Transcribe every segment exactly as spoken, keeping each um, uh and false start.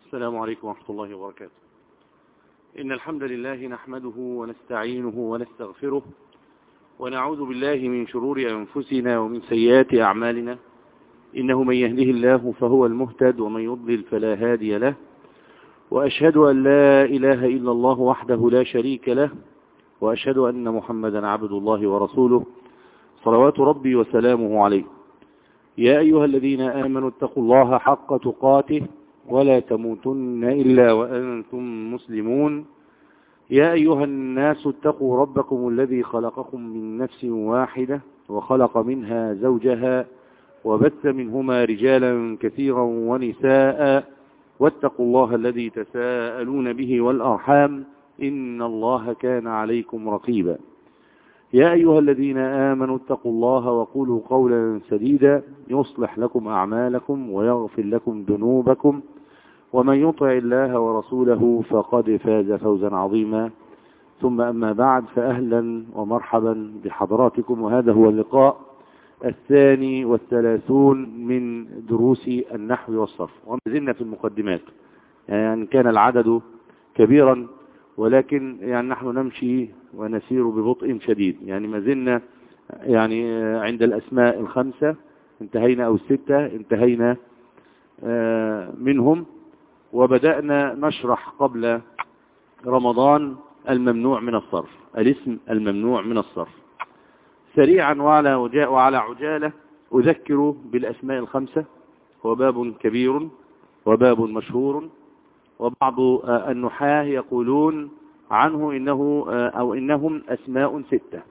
السلام عليكم ورحمة الله وبركاته. إن الحمد لله نحمده ونستعينه ونستغفره ونعوذ بالله من شرور أنفسنا ومن سيئات أعمالنا. إنه من يهده الله فهو المهتد ومن يضلل فلا هادي له، وأشهد أن لا إله إلا الله وحده لا شريك له، وأشهد أن محمدا عبد الله ورسوله صلوات ربي وسلامه عليه. يا أيها الذين آمنوا اتقوا الله حق تقاته ولا تموتن إلا وأنتم مسلمون. يا أيها الناس اتقوا ربكم الذي خلقكم من نفس واحدة وخلق منها زوجها وبث منهما رجالا كثيرا ونساء، واتقوا الله الذي تساءلون به والأرحام إن الله كان عليكم رقيبا. يا أيها الذين آمنوا اتقوا الله وقولوا قولا سديدا يصلح لكم أعمالكم ويغفر لكم ذنوبكم، ومن يطع الله ورسوله فقد فاز فوزا عظيما. ثم أما بعد، فأهلا ومرحبا بحضراتكم، وهذا هو اللقاء الثاني والثلاثون من دروس النحو والصرف، وما زلنا في المقدمات. يعني كان العدد كبيرا، ولكن يعني نحن نمشي ونسير ببطء شديد. يعني ما زلنا يعني عند الأسماء الخمسة انتهينا، أو الستة انتهينا منهم، وبدأنا نشرح قبل رمضان الممنوع من الصرف، الاسم الممنوع من الصرف. سريعا وعلى وعلى عجالة أذكر بالأسماء الخمسة. هو باب كبير وباب مشهور، وبعض النحاة يقولون عنه إنه أو إنهم أسماء ستة،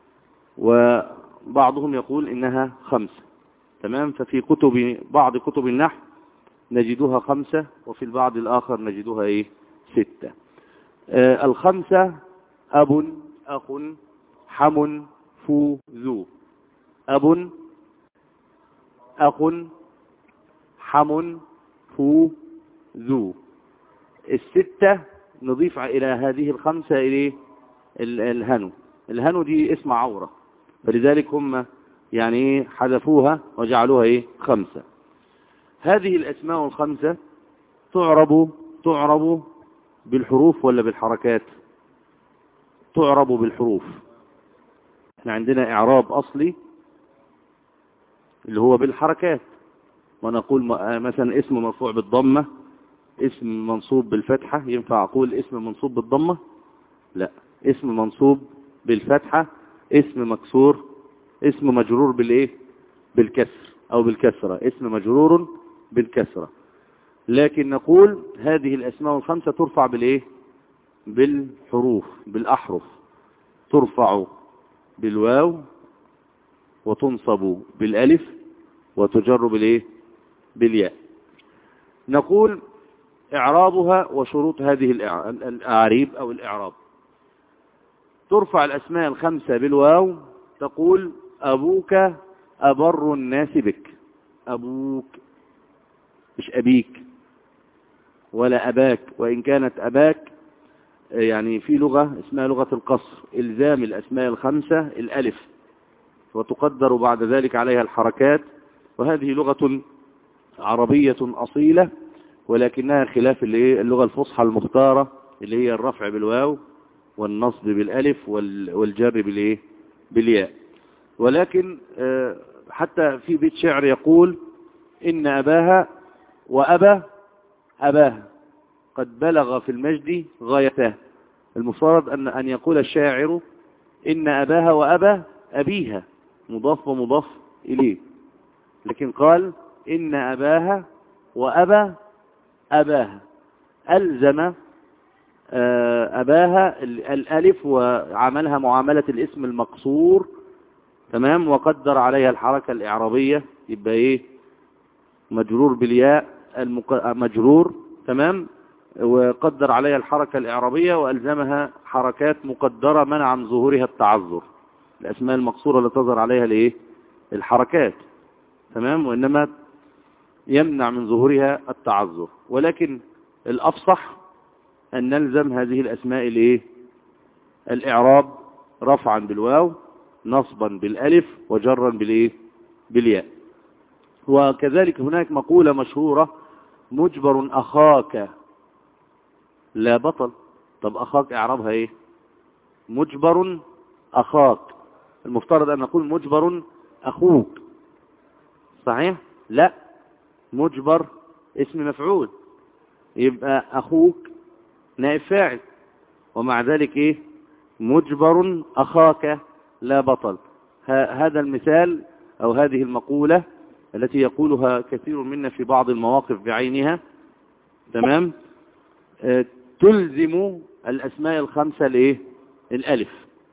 وبعضهم يقول إنها خمسة. تمام. ففي كتب بعض كتب النحو نجدها خمسة، وفي البعض الآخر نجدها إيه ستة. آه الخمسة: أب، أخ، حم، فو، ذو. أب، أخ، حم، فو، ذو. الستة نضيف إلى هذه الخمسة إليه الهنو. الهنو دي اسم عورة، فلذلك هم يعني حذفوها وجعلوها إيه خمسة. هذه الأسماء الخمسة تعرب تعرب بالحروف ولا بالحركات؟ تعرب بالحروف. احنا عندنا إعراب أصلي اللي هو بالحركات، ونقول مثلا اسم مرفوع بالضمة، اسم منصوب بالفتحة. ينفع أقول اسم منصوب بالضمة؟ لا. اسم منصوب بالفتحة، اسم مكسور، اسم مجرور بالإيه؟ بالكسر أو بالكسرة، اسم مجرور بالكسرة. لكن نقول هذه الأسماء الخمسة ترفع بالإيه؟ بالحروف، بالأحرف. ترفع بالواو، وتنصب بالألف، وتجر بالإيه؟ بالياء. نقول إعرابها وشروط هذه الأعريب أو الإعراب. ترفع الأسماء الخمسة بالواو. تقول أبوك أبر الناس بك. أبوك، مش أبيك ولا أباك، وإن كانت أباك يعني في لغة اسمها لغة القصر، إلزام الأسماء الخمسة الألف، وتقدر بعد ذلك عليها الحركات. وهذه لغة عربية أصيلة، ولكنها خلاف اللغة الفصحى المختارة اللي هي الرفع بالواو والنصب بالألف والجر بالإيه؟ بالياء. ولكن حتى في بيت شعر يقول: إن أباها وأبا أباها قد بلغ في المجد غايته. المفترض أن أن يقول الشاعر إن أباها وأبا أبيها، مضاف ومضاف إليه، لكن قال إن أباها وأبا أباها. ألزم أباها الألف وعملها معاملة الاسم المقصور. تمام. وقدر عليها الحركة الإعرابية، يبقى إيه؟ مجرور بالياء، المق... مجرور. تمام. وقدر عليها الحركة الإعرابية، وألزمها حركات مقدرة منع من ظهورها التعذر. الأسماء المقصورة لا تظهر عليها الإيه؟ الحركات. تمام. وإنما يمنع من ظهورها التعذر. ولكن الأفصح أن نلزم هذه الأسماء الإيه؟ الإعراب، رفعا بالواو، نصبا بالألف، وجرا بالإيه؟ بالياء. وكذلك هناك مقولة مشهورة مجبر أخاك لا بطل. طب أخاك إعرابها إيه؟ مجبر أخاك، المفترض أن نقول مجبر أخوك، صحيح؟ لا، مجبر اسم مفعول، يبقى أخوك نائب فاعل، ومع ذلك إيه؟ مجبر أخاك لا بطل. هذا المثال أو هذه المقولة التي يقولها كثير منا في بعض المواقف بعينها، تمام، آه تلزم الأسماء الخمسة الإيه؟ الألف،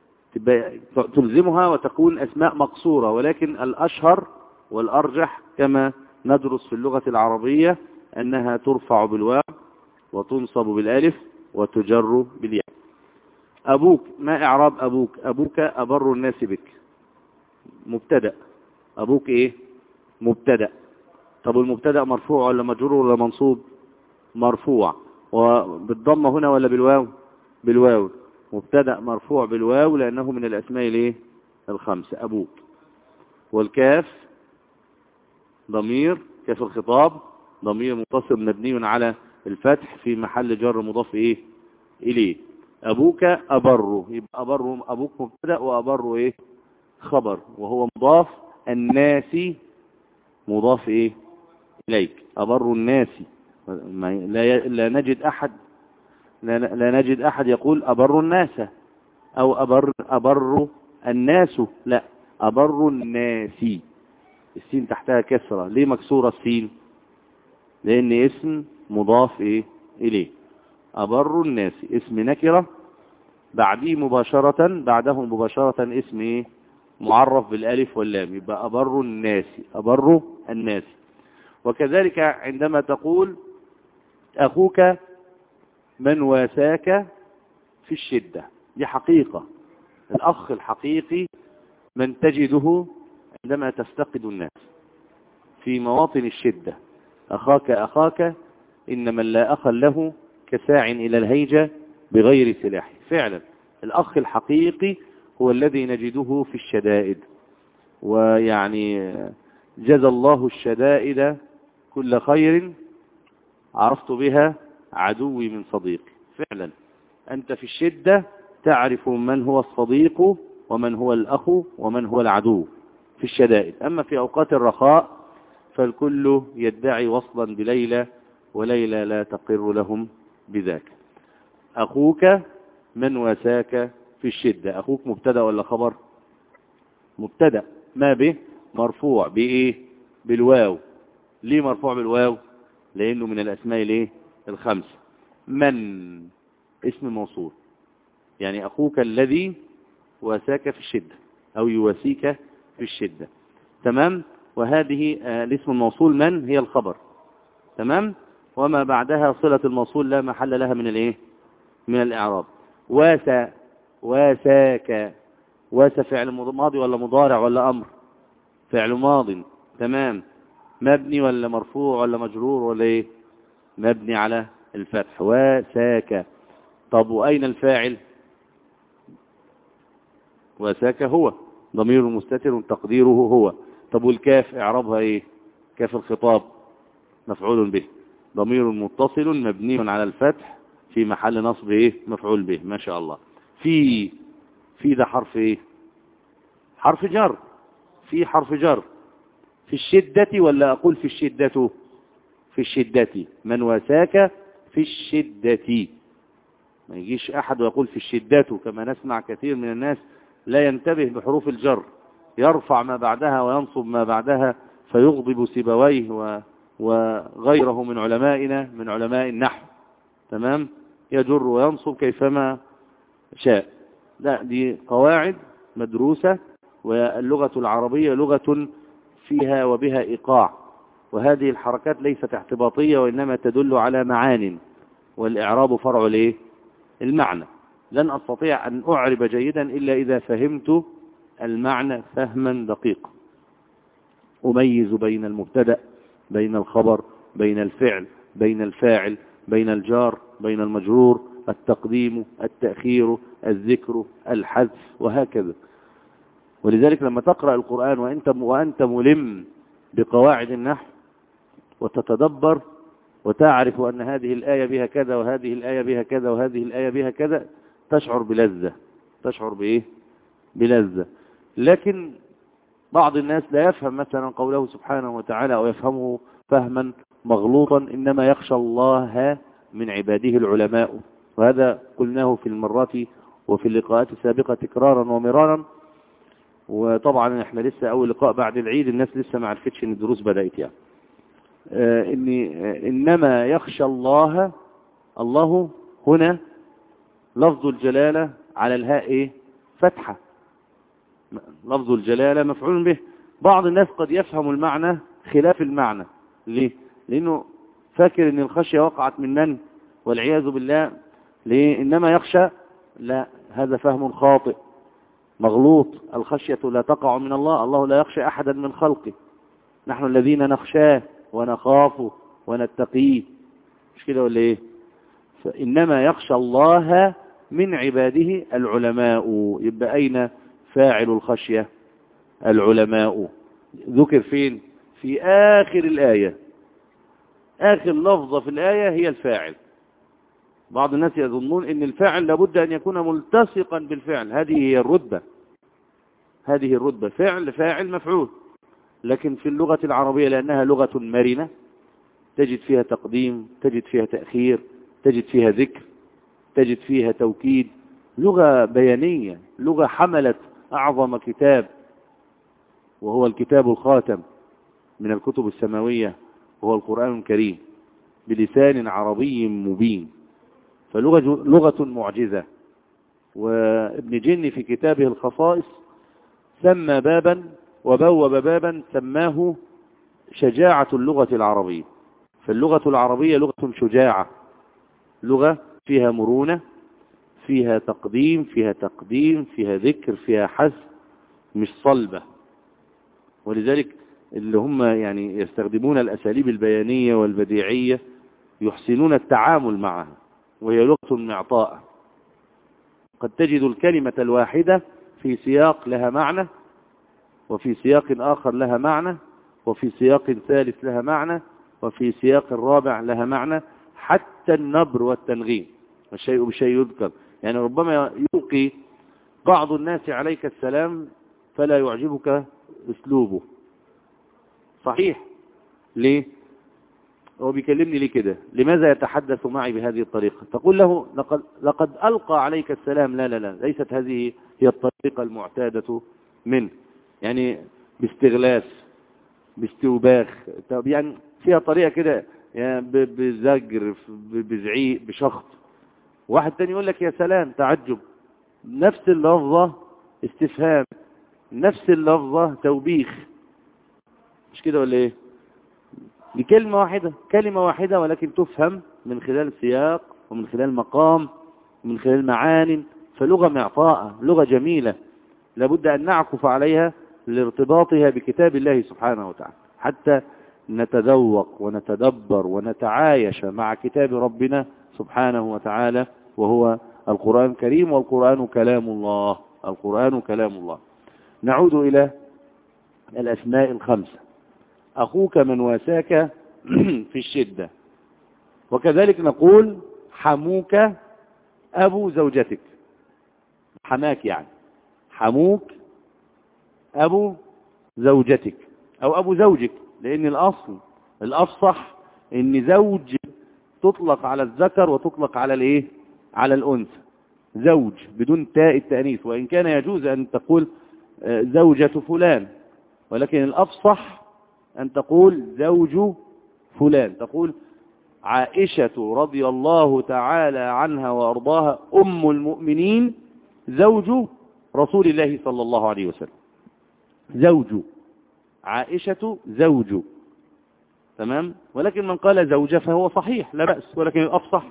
تلزمها وتكون أسماء مقصورة، ولكن الأشهر والأرجح كما ندرس في اللغة العربية أنها ترفع بالواو وتنصب بالألف وتجر بالياء. أبوك، ما إعراب أبوك؟ أبوك أبر الناس بك، مبتدأ. أبوك إيه؟ مبتدأ. طب المبتدأ مرفوع ولا مجرور ولا منصوب؟ مرفوع، وبالضمة هنا ولا بالواو؟ بالواو. مبتدأ مرفوع بالواو لأنه من الأسماء الايه؟ الخمسة. أبوك. والكاف ضمير، كاف الخطاب ضمير متصل مبني على الفتح في محل جر مضاف إيه؟ إليه. أبوك أبر، يبقى أبر أبوك مبتدأ وأبر إيه؟ خبر، وهو مضاف. الناس مضاف إيه؟ إليك. أبر الناس، لا, لا نجد أحد لا, لا نجد أحد يقول أبر الناس أو أبر, أبر الناس، لا، أبر الناس. السين تحتها كسرة، ليه مكسورة السين؟ لأن اسم مضاف إيه؟ إليه. أبر الناس اسم نكرة، بعديه مباشرة بعده مباشرة اسم إيه؟ معرف بالألف واللام، يبقى أبر الناس، أبر الناس. وكذلك عندما تقول أخوك من واساك في الشدة، دي حقيقة. الأخ الحقيقي من تجده عندما تفتقد الناس في مواطن الشدة. أخاك أخاك إن من لا أخ له كساع إلى الهيجة بغير سلاح. فعلا الأخ الحقيقي هو الذي نجده في الشدائد، ويعني جزى الله الشدائد كل خير عرفت بها عدوي من صديقي. فعلا أنت في الشدة تعرف من هو الصديق ومن هو الأخ ومن هو العدو في الشدائد. أما في أوقات الرخاء فالكل يدعي وصلا بليلى، وليلى لا تقر لهم بذاك. أخوك من واساك في الشدة، أخوك مبتدأ ولا خبر؟ مبتدأ. ما به؟ مرفوع بإيه؟ بالواو. ليه مرفوع بالواو؟ لأنه من الأسماء الايه؟ الخمسة. من اسم موصول، يعني أخوك الذي واساك في الشدة أو يواسيك في الشدة، تمام. وهذه آه الاسم الموصول من هي الخبر، تمام. وما بعدها صلة الموصول لا محل لها من الايه؟ من الإعراب. واسا، واساك، واسا فعل ماضي ولا مضارع ولا أمر؟ فعل ماض، تمام. مبني ولا مرفوع ولا مجرور ولا ايه؟ مبني على الفتح، واساك. طب وأين الفاعل؟ واساك هو ضمير مستتر تقديره هو. طب والكاف اعرابها ايه؟ كاف الخطاب مفعول به ضمير متصل مبني على الفتح في محل نصب ايه؟ مفعول به. ما شاء الله. في في ده حرف ايه؟ حرف جر. في حرف جر في الشدة ولا أقول في الشدة؟ في الشدة. من واساك في الشدة، ما يجيش أحد ويقول في الشدة كما نسمع كثير من الناس لا ينتبه بحروف الجر، يرفع ما بعدها وينصب ما بعدها فيغضب سيبويه و... وغيره من علمائنا من علماء النحو، تمام، يجر وينصب كيفما شاء. لا، دي قواعد مدروسة، واللغة العربية لغة فيها وبها إيقاع، وهذه الحركات ليست اعتباطية وإنما تدل على معان، والإعراب فرع ليه؟ المعنى. لن أستطيع أن أعرب جيدا إلا إذا فهمت المعنى فهما دقيقا، أميز بين المبتدأ، بين الخبر، بين الفعل، بين الفاعل، بين الجار، بين المجرور، التقديم، التأخير، الذكر، الحذف، وهكذا. ولذلك لما تقرأ القرآن وأنت وأنت ملم بقواعد النحو وتتدبر وتعرف أن هذه الآية بها كذا وهذه الآية بها كذا وهذه الآية بها كذا، تشعر بلذة، تشعر بإيه؟ بلذة. لكن بعض الناس لا يفهم مثلا قوله سبحانه وتعالى أو يفهمه فهما مغلوطا، إنما يخشى الله من عباده العلماء، وهذا قلناه في المرات وفي اللقاءات السابقة تكرارا ومرارا. وطبعا احنا لسه أول لقاء بعد العيد، الناس لسه ما عرفتش ان الدروس بدأت يعني. آه إني آه إنما يخشى الله، الله هنا لفظ الجلالة على الهاء إيه؟ فتحة، لفظ الجلالة مفعول به. بعض الناس قد يفهم المعنى خلاف المعنى. ليه؟ لأنه فاكر ان الخشية وقعت من من والعياذ بالله. ليه؟ إنما يخشى، لا، هذا فهم خاطئ مغلوط. الخشية لا تقع من الله، الله لا يخشى أحدا من خلقه، نحن الذين نخشاه ونخافه ونتقيه، مش كده ولا ايه؟ فإنما يخشى الله من عباده العلماء. يبقى أين فاعل الخشية؟ العلماء. ذكر فين؟ في آخر الآية، آخر لفظة في الآية هي الفاعل. بعض الناس يظنون ان الفاعل لابد أن يكون ملتصقا بالفعل، هذه هي الرتبة، هذه الرتبة، فعل فاعل مفعول. لكن في اللغة العربية لأنها لغة مرنة، تجد فيها تقديم، تجد فيها تأخير، تجد فيها ذكر، تجد فيها توكيد، لغة بيانية، لغة حملت أعظم كتاب وهو الكتاب الخاتم من الكتب السماوية وهو القرآن الكريم بلسان عربي مبين، فلغة لغة معجزة. وابن جني في كتابه الخصائص سمى بابا وبوب بابا سماه شجاعة اللغة العربية. فاللغة العربية لغة شجاعة، لغة فيها مرونة، فيها تقديم، فيها تقديم، فيها ذكر، فيها حث، مش صلبة. ولذلك اللي هم يعني يستخدمون الأساليب البيانية والبديعية يحسنون التعامل معها، وهي لغة معطاءة. قد تجد الكلمة الواحدة في سياق لها معنى، وفي سياق آخر لها معنى، وفي سياق ثالث لها معنى، وفي سياق الرابع لها معنى، حتى النبر والتنغيم، الشيء بشيء يذكر. يعني ربما يلقي بعض الناس عليك السلام فلا يعجبك اسلوبه، صحيح. ليه؟ هو بيكلمني ليه كده؟ لماذا يتحدث معي بهذه الطريقة؟ تقول له لقد, لقد ألقى عليك السلام. لا لا لا، ليست هذه هي الطريقة المعتادة منه، يعني باستغلاس، باستوباخ، يعني فيها طريقة كده، يعني بزجر، بزعيق، بشخط. واحد تاني يقول لك يا سلام، تعجب، نفس اللفظة استفهام، نفس اللفظة توبيخ، مش كده ولا ايه؟ دي كلمة واحدة، كلمة واحدة، ولكن تفهم من خلال سياق ومن خلال مقام ومن خلال معان. فلغة معطاءة، لغة جميلة، لابد أن نعكف عليها لارتباطها بكتاب الله سبحانه وتعالى، حتى نتذوق ونتدبر ونتعايش مع كتاب ربنا سبحانه وتعالى، وهو القرآن الكريم. والقرآن كلام الله، القرآن كلام الله. نعود إلى الأسماء الخمسة. أخوك من واساك في الشدة. وكذلك نقول حموك أبو زوجتك، حماك يعني، حموك أبو زوجتك أو أبو زوجك، لأن الأصل الأفصح إن زوج تطلق على الذكر وتطلق على الإيه؟ على الأنثى، زوج بدون تاء التأنيث، وإن كان يجوز أن تقول زوجة فلان، ولكن الأفصح أن تقول زوج فلان. تقول عائشة رضي الله تعالى عنها وأرضاها أم المؤمنين زوج رسول الله صلى الله عليه وسلم، زوج عائشة زوج، تمام. ولكن من قال زوجة فهو صحيح لا بأس، ولكن الأفصح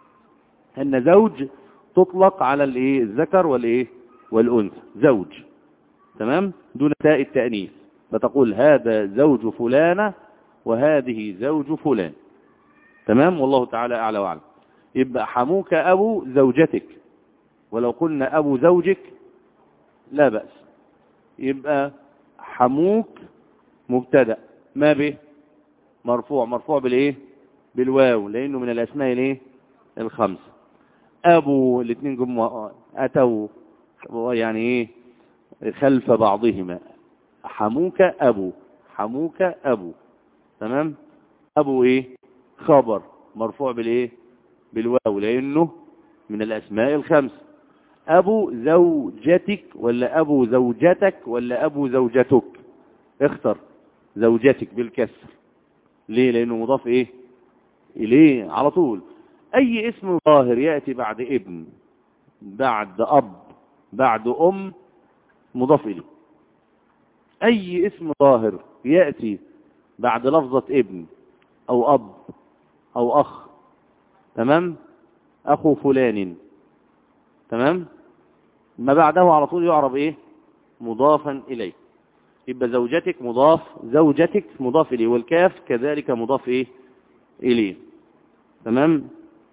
أن زوج تطلق على الإيه؟ الذكر والإيه؟ والأنثى، زوج، تمام، دون تاء التأنيث. فتقول هذا زوج فلانة وهذه زوج فلان، تمام. والله تعالى أعلى وأعلم. يبقى حموك أبو زوجتك، ولو قلنا أبو زوجك لا بأس. يبقى حموك مبتدأ، ما به مرفوع، مرفوع بالإيه؟ بالواو لأنه من الأسماء الايه الخمسة. أبو الاثنين جم أتوا يعني إيه خلف بعضهما. حموك أبو، حموك أبو. تمام. أبو إيه خبر مرفوع بالإيه بالواو لأنه من الأسماء الخمسة. أبو زوجتك ولا أبو زوجتك ولا أبو زوجتك؟ اختر. زوجتك بالكسر. ليه؟ لأنه مضاف إيه إليه على طول. أي اسم ظاهر يأتي بعد ابن بعد أب بعد أم مضاف إليه. أي اسم ظاهر يأتي بعد لفظة ابن أو أب أو أخ. تمام. أخو فلان. تمام. ما بعده على طول يعرب إيه مضافا إليه. يبقى زوجتك مضاف، زوجتك مضاف إليه، والكاف كذلك مضاف إيه إليه. تمام.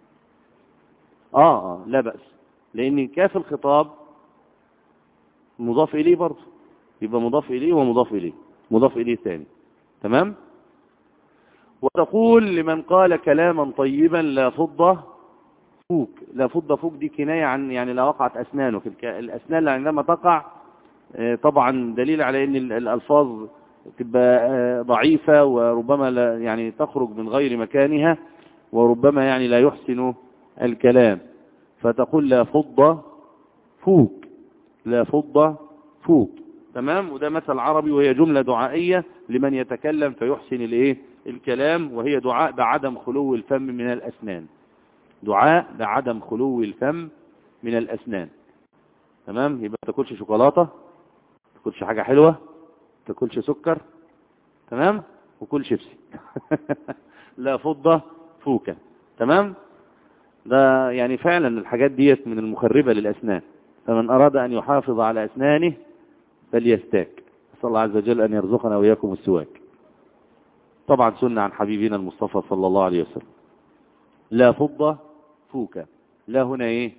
آه آه لا بأس، لأن كاف الخطاب مضاف إليه برضه، يبقى مضاف إليه ومضاف إليه، مضاف إليه ثاني. تمام. وتقول لمن قال كلاما طيبا لا فضة فوك. لا فضة فوك دي كناية عن يعني لا وقعت أسنانه في الك... الأسنان اللي عندما تقع طبعا دليل على أن الألفاظ تبقى ضعيفة وربما لا يعني تخرج من غير مكانها، وربما يعني لا يحسن الكلام، فتقول لا فضة فوك، لا فضة فوك. تمام. وده مثل عربي، وهي جملة دعائية لمن يتكلم فيحسن الايه الكلام، وهي دعاء بعدم خلو الفم من الأسنان. دعاء بعدم خلو الفم من الأسنان. تمام. يبقى ما تاكلش شوكولاتة، ما تاكلش حاجة حلوة، ما تاكلش سكر. تمام. وكل شيبسي. لا فضة فوكة. تمام. ده يعني فعلا الحاجات ديت من المخربة للأسنان، فمن أراد أن يحافظ على أسنانه فليستاك. أسأل الله عز وجل أن يرزقنا وإياكم السواك. طبعا سنة عن حبيبنا المصطفى صلى الله عليه وسلم. لا فضة فوكة. لا هنا إيه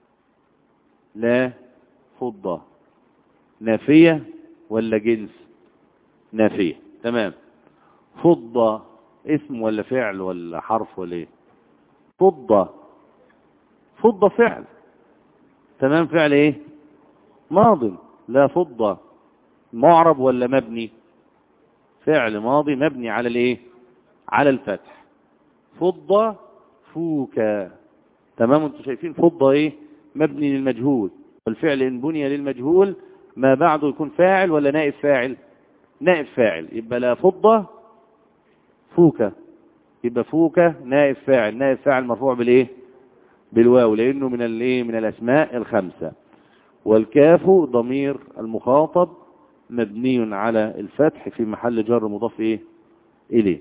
لا فضة نافية ولا جنس؟ نافية. تمام. فضة اسم ولا فعل ولا حرف ولا ايه؟ فضة. فضة فعل. تمام. فعل ايه ماض. لا فضة معرب ولا مبني؟ فعل ماضي مبني على الايه على الفتح. فضة فوكا. تمام. انتوا شايفين فضة ايه مبني للمجهول، والفعل ان بني للمجهول ما بعده يكون فاعل ولا نائب فاعل؟ نائب فاعل. يبقى لا فضة فوكا، يبقى فوكا نائب فاعل. نائب فاعل مرفوع بالايه بالواو لانه من الايه من الاسماء الخمسة. والكاف ضمير المخاطب مبني على الفتح في محل جر مضاف ايه اليه.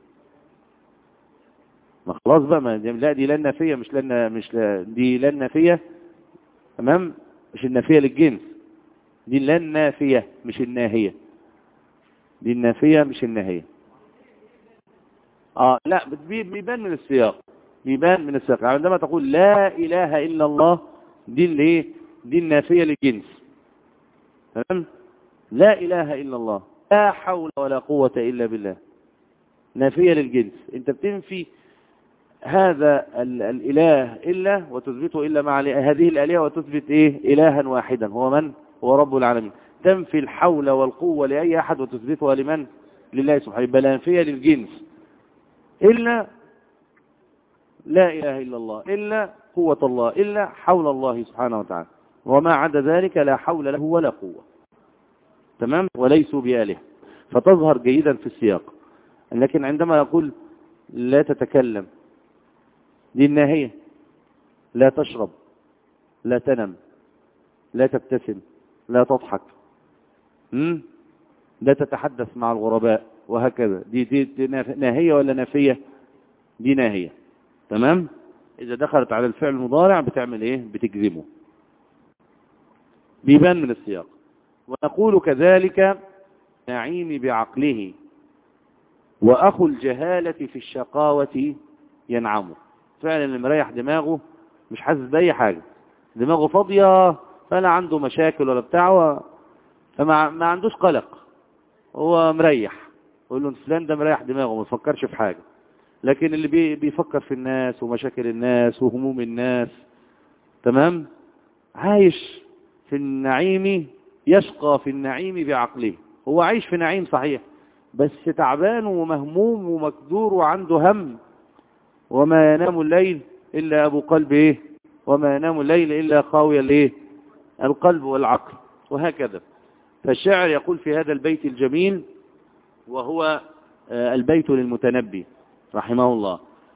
ما خلاص بقى، ما لا دي لا النافيه مش لا مش لا دي لا النافيه. تمام. مش النافيه للجنس، دي لا النافيه مش الناهيه. دي النافيه مش الناهيه. اه لا بيبان من السياق، بيبان من السياق. عندما تقول لا اله الا الله دي اللي ايه دي النافيه للجنس. تمام. لا اله الا الله، لا حول ولا قوه الا بالله، نافيه للجنس. انت بتنفي هذا الاله الا وتثبته الا مع هذه الالهه، وتثبت ايه الها واحدا هو من هو رب العالمين. تنفي الحول والقوه لاي احد وتثبتها لمن؟ لله سبحانه. يبقى نافيه للجنس. إلا لا إله إلا الله، إلا قوة الله، إلا حول الله سبحانه وتعالى، وما عدا ذلك لا حول له ولا قوة. تمام. وليسوا بآله، فتظهر جيدا في السياق. لكن عندما يقول لا تتكلم دي الناهية، لا تشرب، لا تنم، لا تبتسم، لا تضحك، مم؟ لا تتحدث مع الغرباء، وهكذا. دي, دي, دي ناهية ولا نافية؟ دي ناهية. تمام. إذا دخلت على الفعل المضارع بتعمل إيه؟ بتجزمه. بيبان من السياق. ونقول كذلك نعيم بعقله، وأخو الجهالة في الشقاوة ينعمه. فعلا اللي مريح دماغه مش حاسس بأي حاجة، دماغه فاضية، فلا عنده مشاكل ولا بتاع، فما ما عندوش قلق، هو مريح. يقول له فلان ده مريح دماغه ما يفكرش في حاجة. لكن اللي بي بيفكر في الناس ومشاكل الناس وهموم الناس، تمام، عايش في النعيم يشقى في النعيم بعقله. هو عايش في نعيم صحيح، بس تعبان ومهموم ومكدور وعنده هم. وما ينام الليل إلا أبو قلب إيه؟ وما ينام الليل إلا خاوي الإيه؟ القلب والعقل، وهكذا. فالشاعر يقول في هذا البيت الجميل، وهو البيت للمتنبي رحمه الله،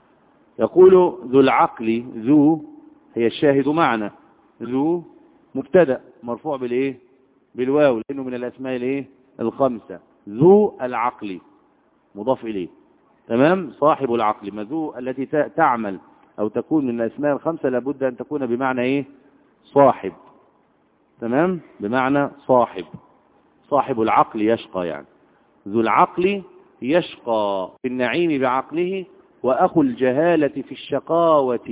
يقول: ذو العقل، ذو هي الشاهد معنا، ذو مبتدأ مرفوع بالإيه؟ بالواو، لأنه من الأسماء الإيه؟ الخمسة. ذو العقل مضاف إليه، تمام، صاحب العقل. ما ذو التي تعمل أو تكون من الأسماء الخمسة لابد أن تكون بمعنى إيه؟ صاحب، تمام، بمعنى صاحب. صاحب العقل يشقى يعني. ذو العقل يشقى في النعيم بعقله، وأخو الجهالة في الشقاوة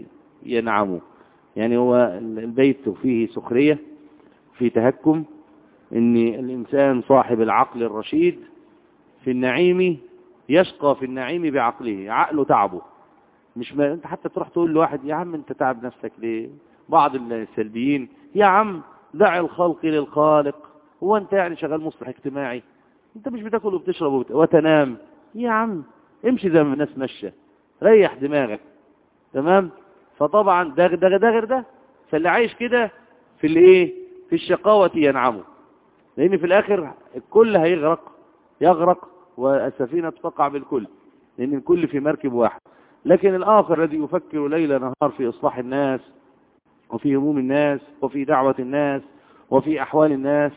ينعم. يعني هو البيت فيه سخرية، في تهكم، ان الإنسان صاحب العقل الرشيد في النعيم يشقى في النعيم بعقله، عقله تعبه. مش ما انت حتى تروح تقول لواحد: يا عم انت تعب نفسك ليه؟ بعض السلبيين: يا عم دع الخلق للخالق، هو انت يعني شغال مصلح اجتماعي؟ انت مش بتاكل وبتشرب وبت... وتنام؟ يا عم امشي زي ما الناس ماشيه، ريح دماغك، تمام. فطبعا ده ده ده غير ده. فاللي عايش كده في الايه؟ في الشقاوة ينعمه، لان في الاخر الكل هيغرق، يغرق والسفينة تقع بالكل، لان الكل في مركب واحد. لكن الاخر الذي يفكر ليل نهار في اصلاح الناس وفي هموم الناس وفي دعوة الناس وفي احوال الناس،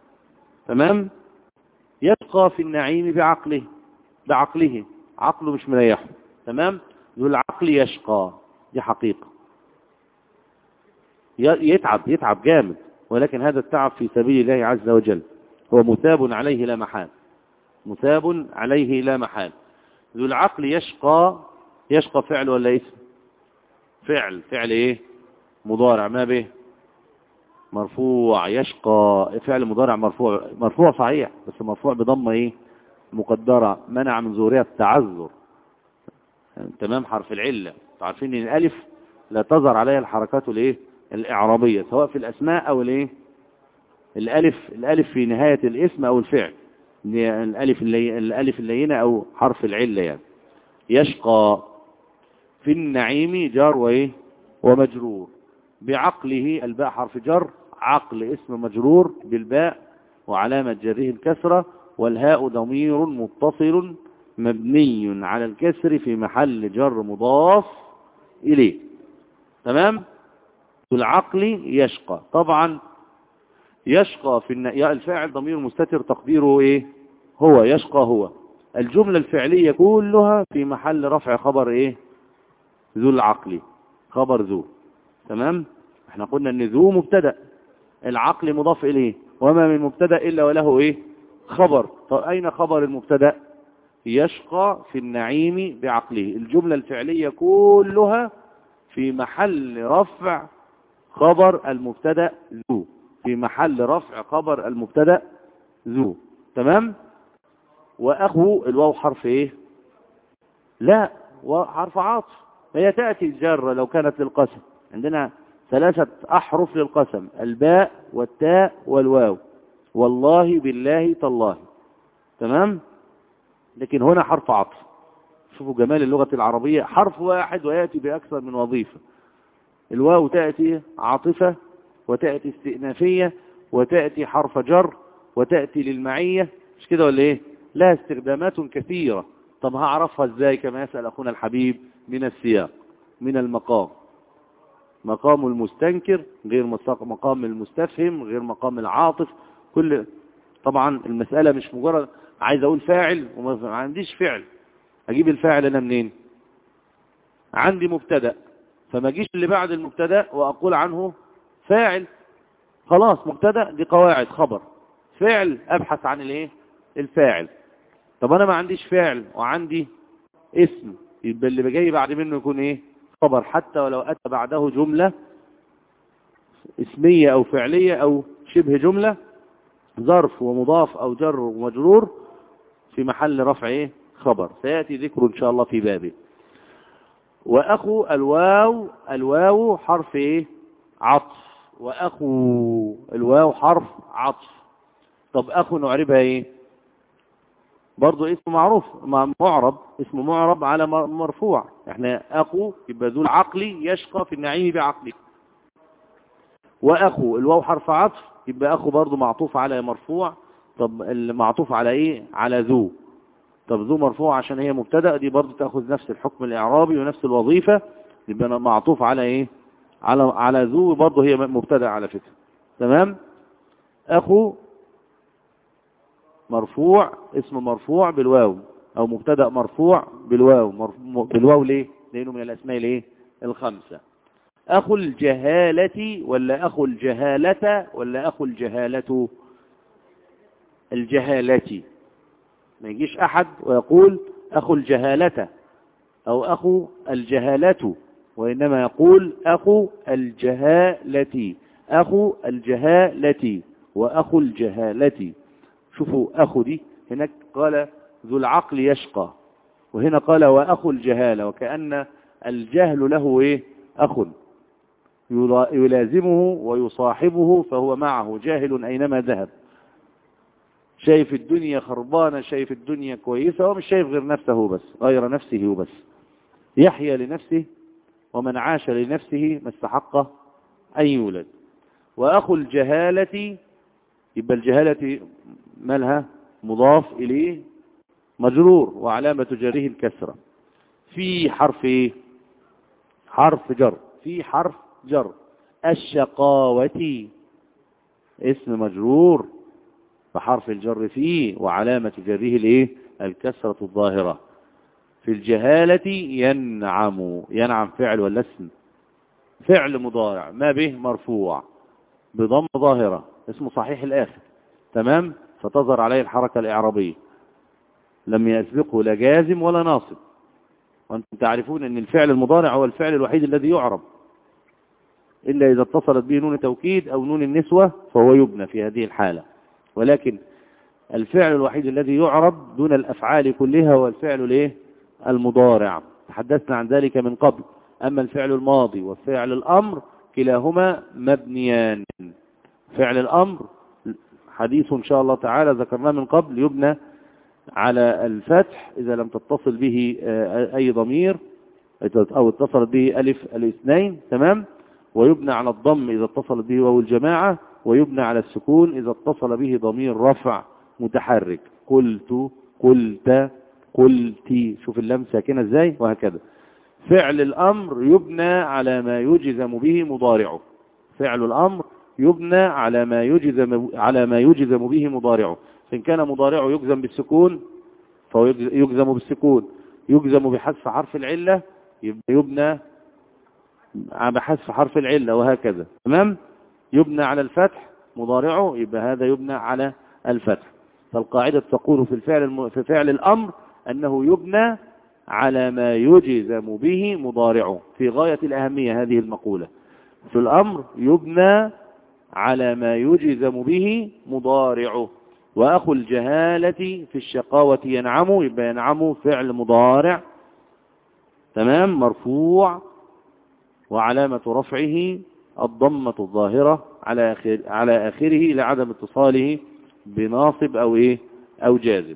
تمام، يبقى في النعيم بعقله، بعقله، عقله مش مريحه، تمام. ذو العقل يشقى، دي حقيقة، يتعب يتعب جامد، ولكن هذا التعب في سبيل الله عز وجل، هو مثاب عليه لا محال، مثاب عليه لا محال. ذو العقل يشقى، يشقى فعل ولا اسم؟ فعل. فعل ايه؟ مضارع، ما به؟ مرفوع. يشقى فعل مضارع مرفوع، مرفوع صحيح، بس مرفوع بضمه ايه؟ مقدرة، منع من ظهورها التعذر، تمام، حرف العلة. عارفين ان الالف لا تظهر عليها الحركات الايه؟ الاعرابية، سواء في الاسماء او الايه؟ الالف الالف في نهاية الاسم او الفعل، الالف اللي الالف اللينة او حرف العلة يعني. يشقى في النعيم جار وايه؟ ومجرور. بعقله، الباء حرف جر، عقل اسم مجرور بالباء وعلامة جره الكسرة، والهاء ضمير متصل مبني على الكسر في محل جر مضاف إليه، تمام. العقل يشقى، طبعا يشقى في الن... الفاعل ضمير مستتر تقديره ايه؟ هو. يشقى هو. الجملة الفعلية كلها في محل رفع خبر ايه؟ ذو العقل، خبر ذو، تمام. احنا قلنا ان ذو مبتدأ، العقل مضاف اليه، وما من مبتدأ الا وله ايه؟ خبر. طب اين خبر المبتدأ؟ يشقى في النعيم بعقله. الجملة الفعلية كلها في محل رفع خبر المبتدأ ذو، في محل رفع خبر المبتدأ ذو، تمام. واخو الواو حرف ايه؟ لا، حرف عاطف، هي تأتي الجر لو كانت للقسم. عندنا ثلاثة أحرف للقسم: الباء والتاء والواو، والله بالله تالله، تمام. لكن هنا حرف عطف. شوفوا جمال اللغة العربية، حرف واحد ويأتي بأكثر من وظيفة. الواو تأتي عاطفة، وتأتي استئنافية، وتأتي حرف جر، وتأتي للمعية، مش كده ولا ايه؟ لها استخدامات كثيرة. طب هعرفها ازاي؟ كما يسأل أخونا الحبيب: من السياق، من المقام. مقام المستنكر غير مقام المستفهم، غير مقام العاطف. كل طبعا المسألة مش مجرد عايز اقول فاعل وما عنديش فعل، اجيب الفاعل انا منين؟ عندي مبتدأ، فما اجيش اللي بعد المبتدأ واقول عنه فاعل. خلاص، مبتدأ دي قواعد، خبر، فعل ابحث عن الايه؟ الفاعل. طب انا ما عنديش فعل وعندي اسم، يبقى اللي جاي بعد منه يكون ايه؟ خبر، حتى ولو اتى بعده جملة اسمية او فعلية او شبه جملة، ظرف ومضاف او جر ومجرور، في محل رفع ايه؟ خبر، سيأتي ذكر إن شاء الله في بابه. وأخو الواو، الواو حرف إيه؟ عطف. وأخو الواو حرف عطف. طب أخو نعربها إيه؟ برضو اسم معروف معرب، اسم معرب على مرفوع. احنا أخو يبقى ذو العقل يشقى في النعيم بعقله. وأخو الواو حرف عطف، يبقى أخو برضو معطوف على مرفوع. طب المعطوف على إيه؟ على ذو. طب ذو مرفوع عشان هي مبتدأ، دي برضو تأخذ نفس الحكم الإعرابي ونفس الوظيفة، يبقى معطوف على إيه؟ على على ذو، برضو هي مبتدأ على فكرة. تمام. أخو مرفوع، اسم مرفوع بالواو، أو مبتدأ مرفوع بالواو. بالواو ليه؟ لأنه من الأسماء الإيه؟ الخمسة. أخو الجهالة ولا أخو الجهالة ولا أخو الجهالة؟ الجهالة. ما يجيش أحد ويقول أخو الجهالة أو أخو الجهالة، وإنما يقول أخو الجهالة، أخو الجهالة وأخو الجهالة. شوفوا أخو دي هناك قال ذو العقل يشقى، وهنا قال وأخو الجهالة، وكأن الجهل له إيه؟ أخ يلازمه ويصاحبه، فهو معه جاهل أينما ذهب. شايف الدنيا خربانة، شايف الدنيا كويسة، ومش شايف غير نفسه بس، غير نفسه وبس. يحيى لنفسه، ومن عاش لنفسه ما استحق أن يولد. وأخو الجهالة، يبقى الجهالة مالها؟ مضاف إليه مجرور، وعلامة جره الكسرة. في حرف إيه؟ حرف جر. في حرف جر. الشقاوة اسم مجرور بحرف الجر فيه، وعلامة جره الايه؟ الكسرة الظاهرة. في الجهالة ينعم. ينعم فعل ولا اسم؟ فعل مضارع ما به مرفوع بضم ظاهرة، اسمه صحيح الآخر. تمام. فتظهر عليه الحركة الإعرابية، لم يسبقه لا جازم ولا ناصب. وأنتم تعرفون أن الفعل المضارع هو الفعل الوحيد الذي يعرب، إلا إذا اتصلت به نون توكيد أو نون النسوة فهو يبنى في هذه الحالة. ولكن الفعل الوحيد الذي يعرب دون الأفعال كلها هو الفعل الايه؟ المضارع. تحدثنا عن ذلك من قبل. أما الفعل الماضي وفعل الأمر كلاهما مبنيان. فعل الأمر حديث إن شاء الله تعالى ذكرناه من قبل، يبنى على الفتح إذا لم تتصل به أي ضمير أو اتصلت به ألف الاثنين. تمام. ويبنى على الضم إذا اتصلت به واو الجماعة، ويبنى على السكون إذا اتصل به ضمير رفع متحرك. قلت، قلت، قلتي. شوف اللام ساكنة ازاي، وهكذا. فعل الأمر يبنى على ما يجزم به مضارعه. فعل الأمر يبنى على ما يجزم على ما يجزم به مضارعه. إن كان مضارعه يجزم بالسكون فهو يجزم بالسكون، يجزم بحذف حرف العلة يبنى بحذف حرف العلة، وهكذا. تمام. يبنى على الفتح مضارعه، يبقى هذا يبنى على الفتح. فالقاعدة تقول في الفعل الم... في فعل الأمر أنه يبنى على ما يجزم به مضارعه. في غاية الأهمية هذه المقولة. في الأمر يبنى على ما يجزم به مضارعه. وأخو الجهالة في الشقاوة ينعم، يبقى ينعم فعل مضارع. تمام. مرفوع، وعلامة رفعه الضمة الظاهرة على آخر على آخره لعدم اتصاله بناصب أو إيه أو جازم.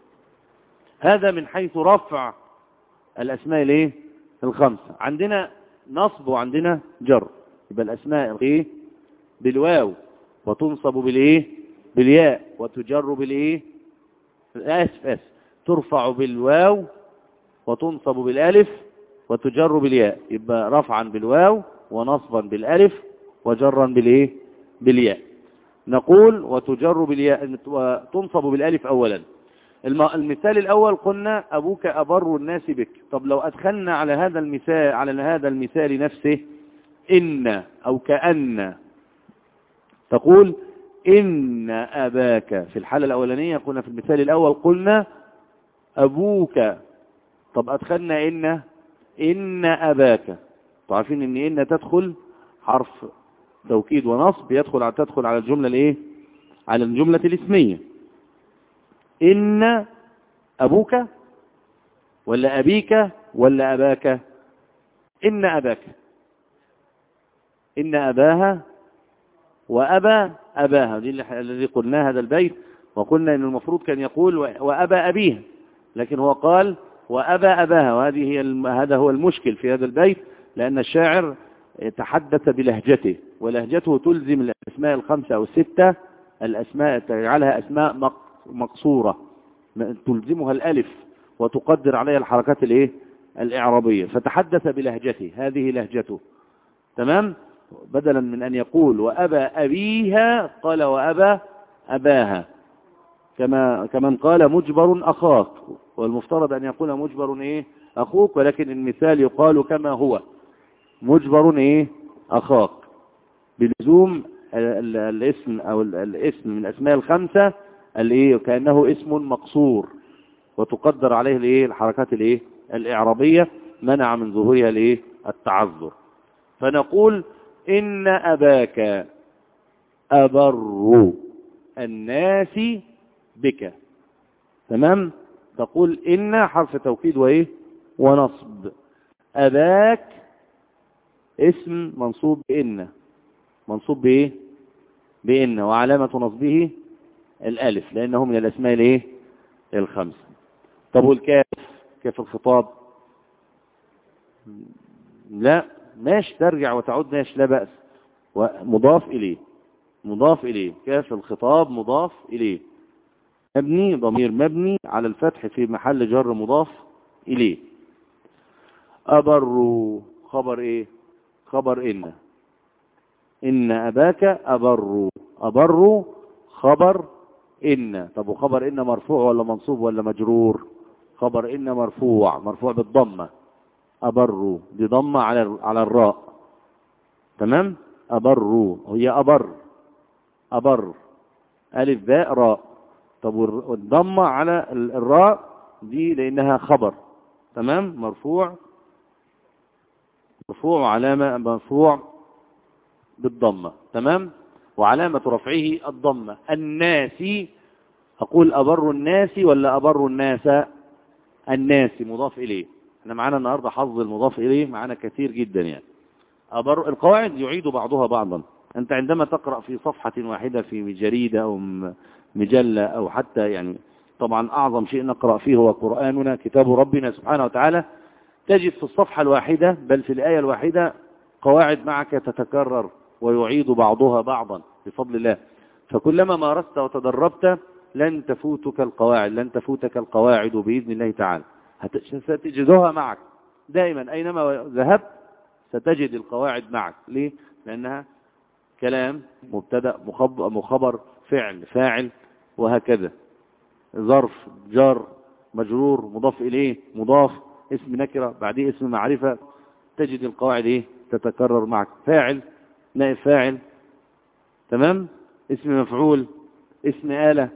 هذا من حيث رفع الأسماء الإيه الخمسة. عندنا نصب وعندنا جر. يبقى الأسماء إيه؟ بالواو، وتنصب بالإيه؟ بالياء، وتجر بالإيه؟ آسف آسف ترفع بالواو وتنصب بالألف وتجر بالياء. يبقى رفعا بالواو ونصبا بالألف وجرا بالإيه؟ بالياء. نقول وتجر بالياء وتنصب بالألف أولا. المثال الأول قلنا أبوك أبر الناس بك. طب لو أدخلنا على هذا المثال على هذا المثال نفسه إن أو كأن، تقول إن أباك. في الحالة الأولانية قلنا في المثال الأول قلنا أبوك. طب أدخلنا إن إن أباك. تعرفين إن إن تدخل حرف توكيد ونصب، يدخل على تدخل على الجملة الإيه؟ على الجملة الاسمية. إن أبوك ولا أبيك ولا أباك؟ إن أباك، إن أباها وأبى أباها، الذي قلنا هذا البيت، وقلنا إن المفروض كان يقول وأبى أبيها، لكن هو قال وأبى أباها، وهذه هي هذا هو المشكل في هذا البيت، لأن الشاعر تحدث بلهجته، ولهجته تلزم الأسماء الخمسة أو الستة الأسماء، تجعلها أسماء مقصورة تلزمها الألف وتقدر عليها الحركات الإيه الإعرابية، فتحدث بلهجته، هذه لهجته. تمام؟ بدلا من أن يقول وأبى أبيها قال وأبى أباها، كما كمن قال مجبر أخاك، والمفترض أن يقول مجبر إيه أخوك، ولكن المثال يقال كما هو مجبر إيه أخاك، بلزوم الاسم أو الاسم من الأسماء الخمسة الإيه كأنه اسم مقصور، وتقدر عليه الإيه الحركات الإيه الإعرابية، منع من ظهورها الإيه التعذر. فنقول إن أباك أبر الناس بك. تمام؟ تقول إن حرف توكيد وإيه ونصب، أباك اسم منصوب بإن، منصوب بإيه بإن، وعلامة نصبه الألف لأنه من الأسماء الإيه الخمسة. طب والكاف، كاف الخطاب؟ لا ماشي، ترجع وتعود ماشي، لا بأس، ومضاف إليه، مضاف إليه، كاف الخطاب مضاف إليه، مبني، ضمير مبني على الفتح في محل جر مضاف إليه. أبر خبر إيه خبر إن، إن أباك أبر، أبر خبر إن. طب وخبر إن مرفوع ولا منصوب ولا مجرور؟ خبر إن مرفوع، مرفوع بالضمة، أبر بضمة على على الراء. تمام؟ أبر هي أبر، أبر ألف باء راء. طب والضمة على الراء دي لأنها خبر. تمام؟ مرفوع، مرفوع علامة مرفوع بالضمة. تمام؟ وعلامة رفعه الضمة. الناس، أقول أبر الناس ولا أبر الناس؟ الناس مضاف إليه، احنا معانا النهاردة حظ المضاف إليه معانا كثير جدا يعني. أبر القواعد يعيد بعضها بعضا. أنت عندما تقرأ في صفحة واحدة في جريدة أو مجلة أو حتى يعني طبعا أعظم شيء نقرأ فيه هو قرآننا كتاب ربنا سبحانه وتعالى، تجد في الصفحة الواحدة بل في الآية الواحدة قواعد معك تتكرر ويعيد بعضها بعضا بفضل الله. فكلما مارست وتدربت لن تفوتك القواعد، لن تفوتك القواعد بإذن الله تعالى، ستجدها معك دائما أينما ذهبت، ستجد القواعد معك. ليه؟ لأنها كلام مبتدأ مخبر فعل فاعل وهكذا، ظرف جار مجرور مضاف إليه مضاف اسم نكرة بعديه اسم معرفة، تجد القواعد ايه تتكرر معك. فاعل نائب فاعل، تمام، اسم مفعول اسم آلة،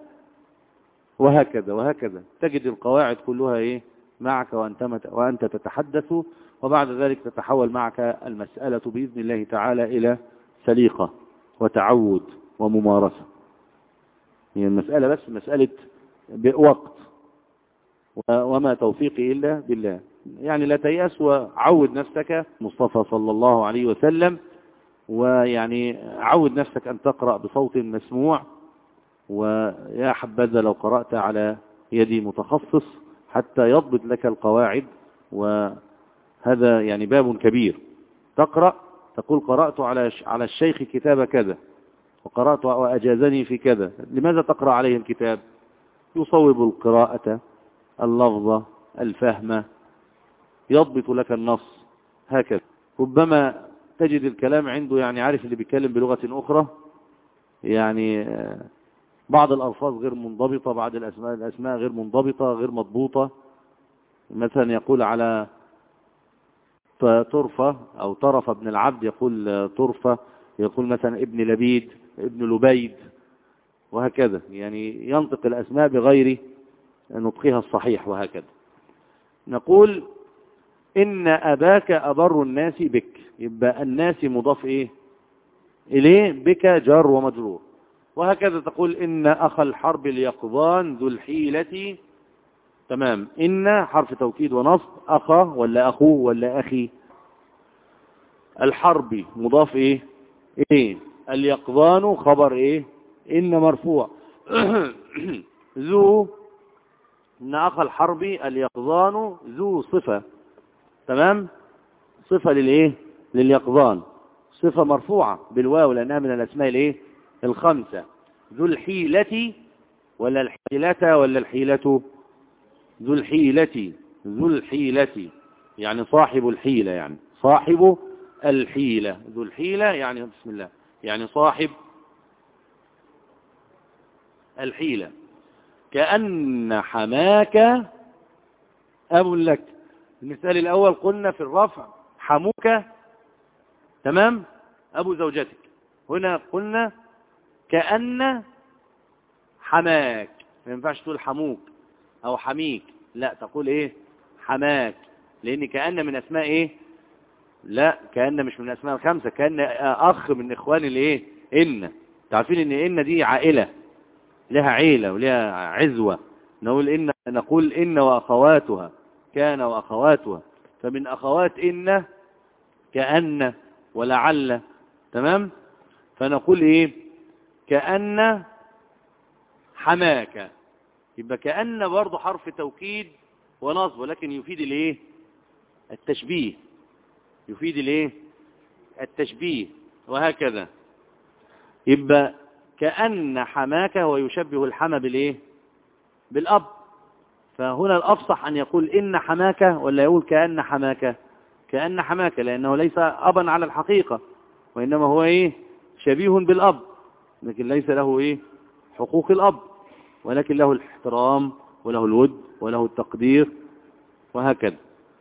وهكذا وهكذا، تجد القواعد كلها ايه معك وأنت, وأنت تتحدث، وبعد ذلك تتحول معك المسألة بإذن الله تعالى إلى سليقة وتعود وممارسة. هي المسألة بس مسألة بوقت، وما توفيقي إلا بالله. يعني لا تيأس وعود نفسك، مصطفى صلى الله عليه وسلم، ويعني عود نفسك أن تقرأ بصوت مسموع، ويا حبذا لو قرأت على يد متخصص حتى يضبط لك القواعد، وهذا يعني باب كبير. تقرأ تقول قرأت على على الشيخ كتاب كذا، وقرأت وأجازني في كذا، لماذا تقرأ عليه الكتاب؟ يصوب القراءة اللفظة الفهمة، يضبط لك النص، هكذا. ربما تجد الكلام عنده يعني عارف اللي بيتكلم بلغة أخرى، يعني بعض الألفاظ غير منضبطة، بعض الأسماء الأسماء غير منضبطة غير مضبوطة. مثلا يقول على طرفة أو طرف ابن العبد يقول طرفة، يقول مثلا ابن لبيد ابن لبيد، وهكذا، يعني ينطق الأسماء بغير نطقها الصحيح وهكذا. نقول إن أباك أبر الناس بك، يبقى الناس مضاف إيه إليه، بك جار ومجرور. وهكذا تقول إن أخ الحرب اليقظان ذو الحيلة تمام. إن حرف توكيد ونصب. أخا ولا أخوه ولا أخي؟ الحرب مضاف إيه إيه. اليقظان خبر إيه إن مرفوع. ذو، إن أخا الحرب اليقظان ذو صفة. تمام. صفة للإيه لليقظان، صفة مرفوعة بالواو لأنها من الأسماء الإيه الخمسة. ذو الحيلة ولا الحيلة ولا الحيلة؟ ذو الحيلة. ذو الحيلة يعني صاحب الحيلة، يعني صاحب الحيلة. ذو الحيلة يعني بسم الله يعني صاحب الحيلة. كأن حماك أب لك. المثال الأول قلنا في الرفع حموك، تمام، أبو زوجتك. هنا قلنا كأن حماك، ما ينفعش تقول حموك أو حميك، لا تقول إيه حماك، لأن كأن من أسماء إيه لا كأن مش من أسماء الخمسة، كأن أخ من إخوان الإيه إن. تعرفين إن إن دي عائلة، لها عيلة ولها عزوة. نقول إن نقول إن وأخواتها، كان وأخواتها، فمن أخوات إن كأن ولعل. تمام. فنقول إيه كأن حماك. يبقى كأن برضه حرف توكيد ونصب، ولكن يفيد الإيه التشبيه، يفيد الإيه التشبيه. وهكذا يبقى كأن حماك ويشبه الحمى بالإيه بالأب. فهنا الأفصح أن يقول إن حماك ولا يقول كأن حماك؟ كأن حماك، لأنه ليس أبا على الحقيقة، وإنما هو إيه شبيه بالأب، لكن ليس له إيه حقوق الأب، ولكن له الاحترام وله الود وله التقدير وهكذا.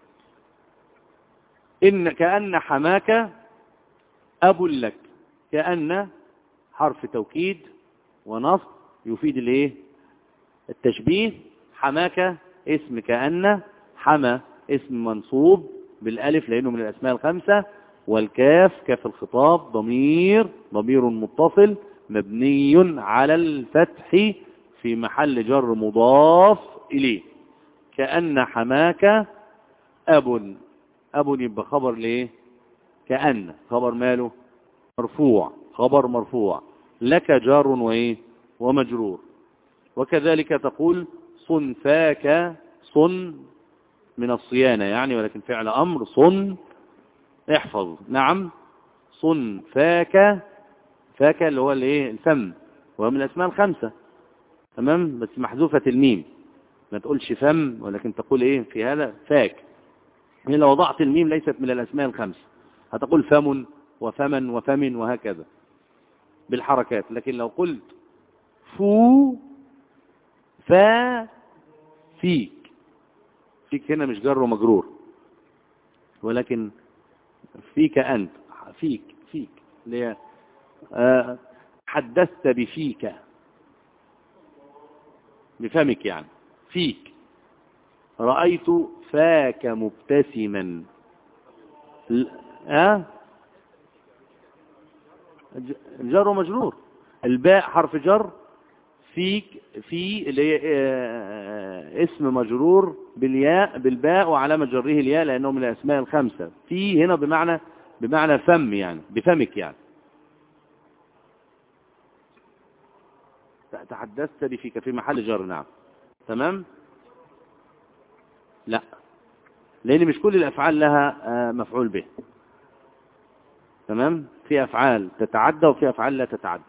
إن كأن حماك أب لك. كأن حرف توكيد ونصب يفيد الايه التشبيه. حماك اسم كأن، حمى اسم منصوب بالالف لانه من الاسماء الخمسة، والكاف كاف الخطاب ضمير ضمير متصل مبني على الفتح في محل جر مضاف اليه. كأن حماك اب. اب يبقى خبر ليه كأن، خبر ماله مرفوع، خبر مرفوع. لك جار وايه ومجرور. وكذلك تقول صن فاك. صن من الصيانة يعني، ولكن فعل أمر. صن احفظ. نعم. صن فاك. فاك اللي هو الايه الفم، وهو من الأسماء الخمسة. تمام. بس محذوفة الميم، ما تقولش فم، ولكن تقول ايه في هذا فاك. إذا وضعت الميم ليست من الأسماء الخمسة، هتقول فم وفمن وفم وهكذا بالحركات. لكن لو قلت فو فا فيك، فيك هنا مش جر ومجرور، ولكن فيك أنت. فيك فيك اللي آه حدثت بفيك، بفمك يعني. فيك. رأيت فاك مبتسما. ها جر ومجرور. الباء حرف جر. فيك في اللي هي اسم مجرور بالياء بالباء وعلامة جره الياء لأنه من الأسماء الخمسة. في هنا بمعنى بمعنى فم يعني، بفمك يعني. تحدثت بفيك في محل جر. نعم. تمام. لا، لأن مش كل الأفعال لها مفعول به. تمام. في أفعال تتعدى وفي أفعال لا تتعدى.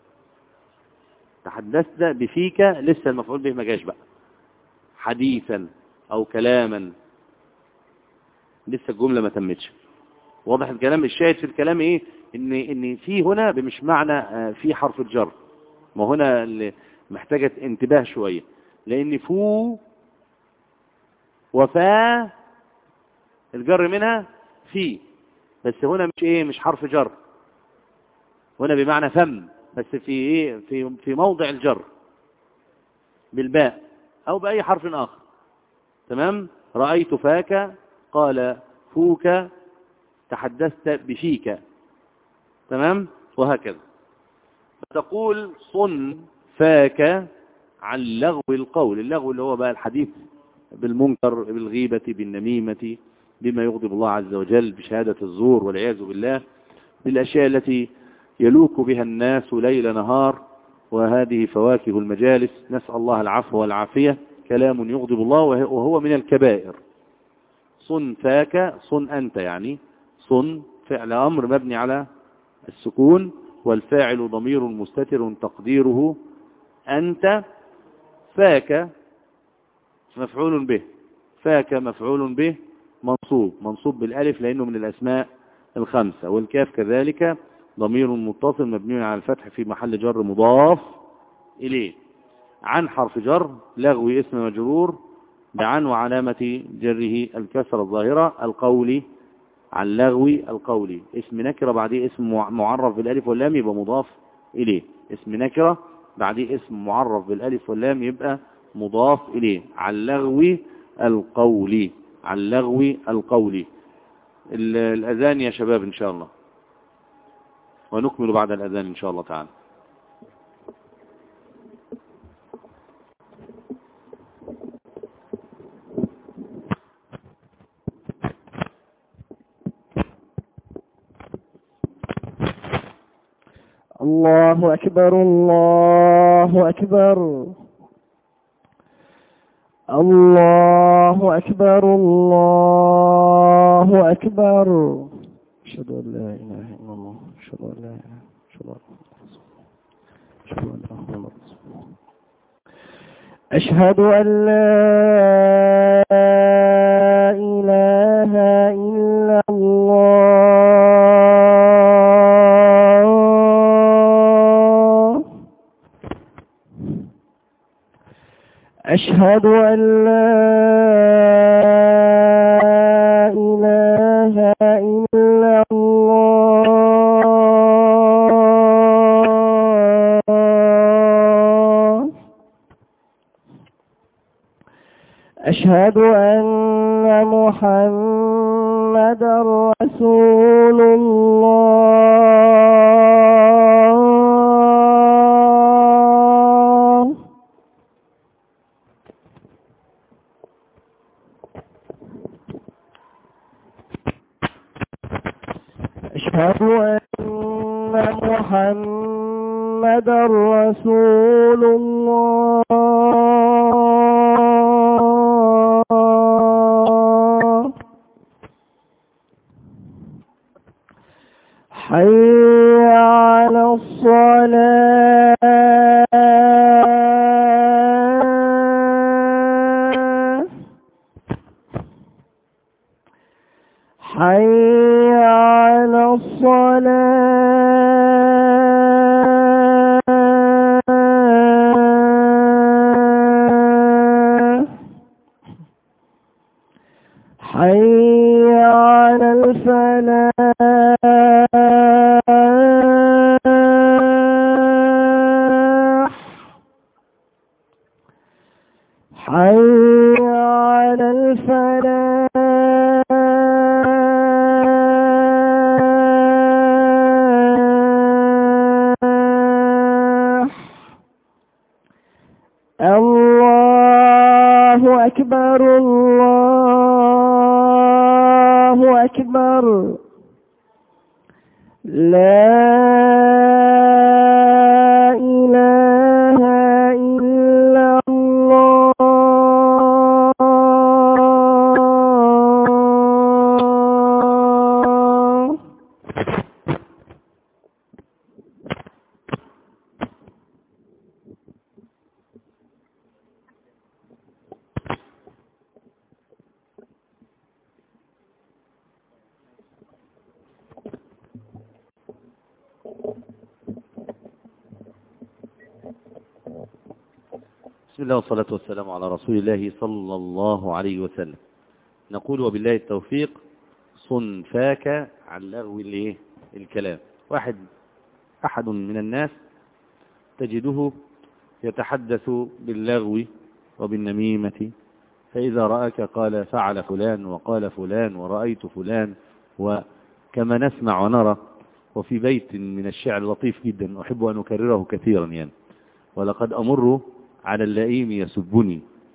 تحدثت بفيك لسه المفعول به ما جاش بقى. حديثا أو كلاما لسه الجملة ما تمتش. واضح الكلام؟ الشاهد في الكلام إيه؟ إن إن في هنا مش معنى في حرف الجر، ما هنا اللي محتاجة انتباه شوية، لأن فو وفا الجر منها في، بس هنا مش إيه مش حرف جر، هنا بمعنى فم، بس في إيه في في موضع الجر بالباء أو بأي حرف آخر. تمام. رأيت فاك، قال فوك، تحدثت بفيك. تمام. وهكذا. تقول صن فاك عن لغو القول. اللغو اللي هو بقى الحديث بالمنكر، بالغيبة، بالنميمة، بما يغضب الله عز وجل، بشهادة الزور والعياذ بالله، بالأشياء التي يلوك بها الناس ليل نهار، وهذه فواكه المجالس. نسأل الله العفو والعافية. كلام يغضب الله وهو من الكبائر. صن فاك، صن أنت، يعني صن فعل أمر مبني على السكون، والفاعل ضمير مستتر تقديره أنت. فاك مفعول به، فاك مفعول به منصوب، منصوب بالألف لأنه من الأسماء الخمسة، والكاف كذلك ضمير متصل مبني على الفتح في محل جر مضاف إليه. عن حرف جر، لغوي اسم مجرور بعن وعلامة جره الكسر الظاهرة. القولي، عن لغوي القولي، اسم نكرة بعديه اسم معرف بالألف واللام يبقى مضاف إليه. اسم نكرة بعديه اسم معرف بالألف واللام يبقى مضاف إليه. عن لغوي القولي، عن لغوي القولي. الأذان يا شباب إن شاء الله، ونكمل بعد الأذان إن شاء الله تعالى. الله أكبر، الله أكبر، الله أكبر، الله أكبر. أشهد أن لا إله إلا الله، أشهد أن لا إله إلا الله، أشهد أن محمدا رسول الله، أشهد أن لا إله إلا الله، أشهد أن لا إله إلا الله، أشهد أن محمدا رسول الله، أشهد أن محمدا رسول الله، حي على الصلاة، حي على الصلاة، حي على الفلاح، حي على الفلاح، الله أكبر، الله أكبر، لا إله إلا الله. بسم الله والصلاة والسلام على رسول الله صلى الله عليه وسلم. نقول وبالله التوفيق. صن فاك عن لغو الايه الكلام. واحد أحد من الناس تجده يتحدث باللغو وبالنميمة، فإذا رأك قال فعل فلان وقال فلان ورأيت فلان، وكما نسمع ونرى. وفي بيت من الشعر لطيف جدا أحب أن أكرره كثيرا يعني: ولقد أمر على اللئيم يسبني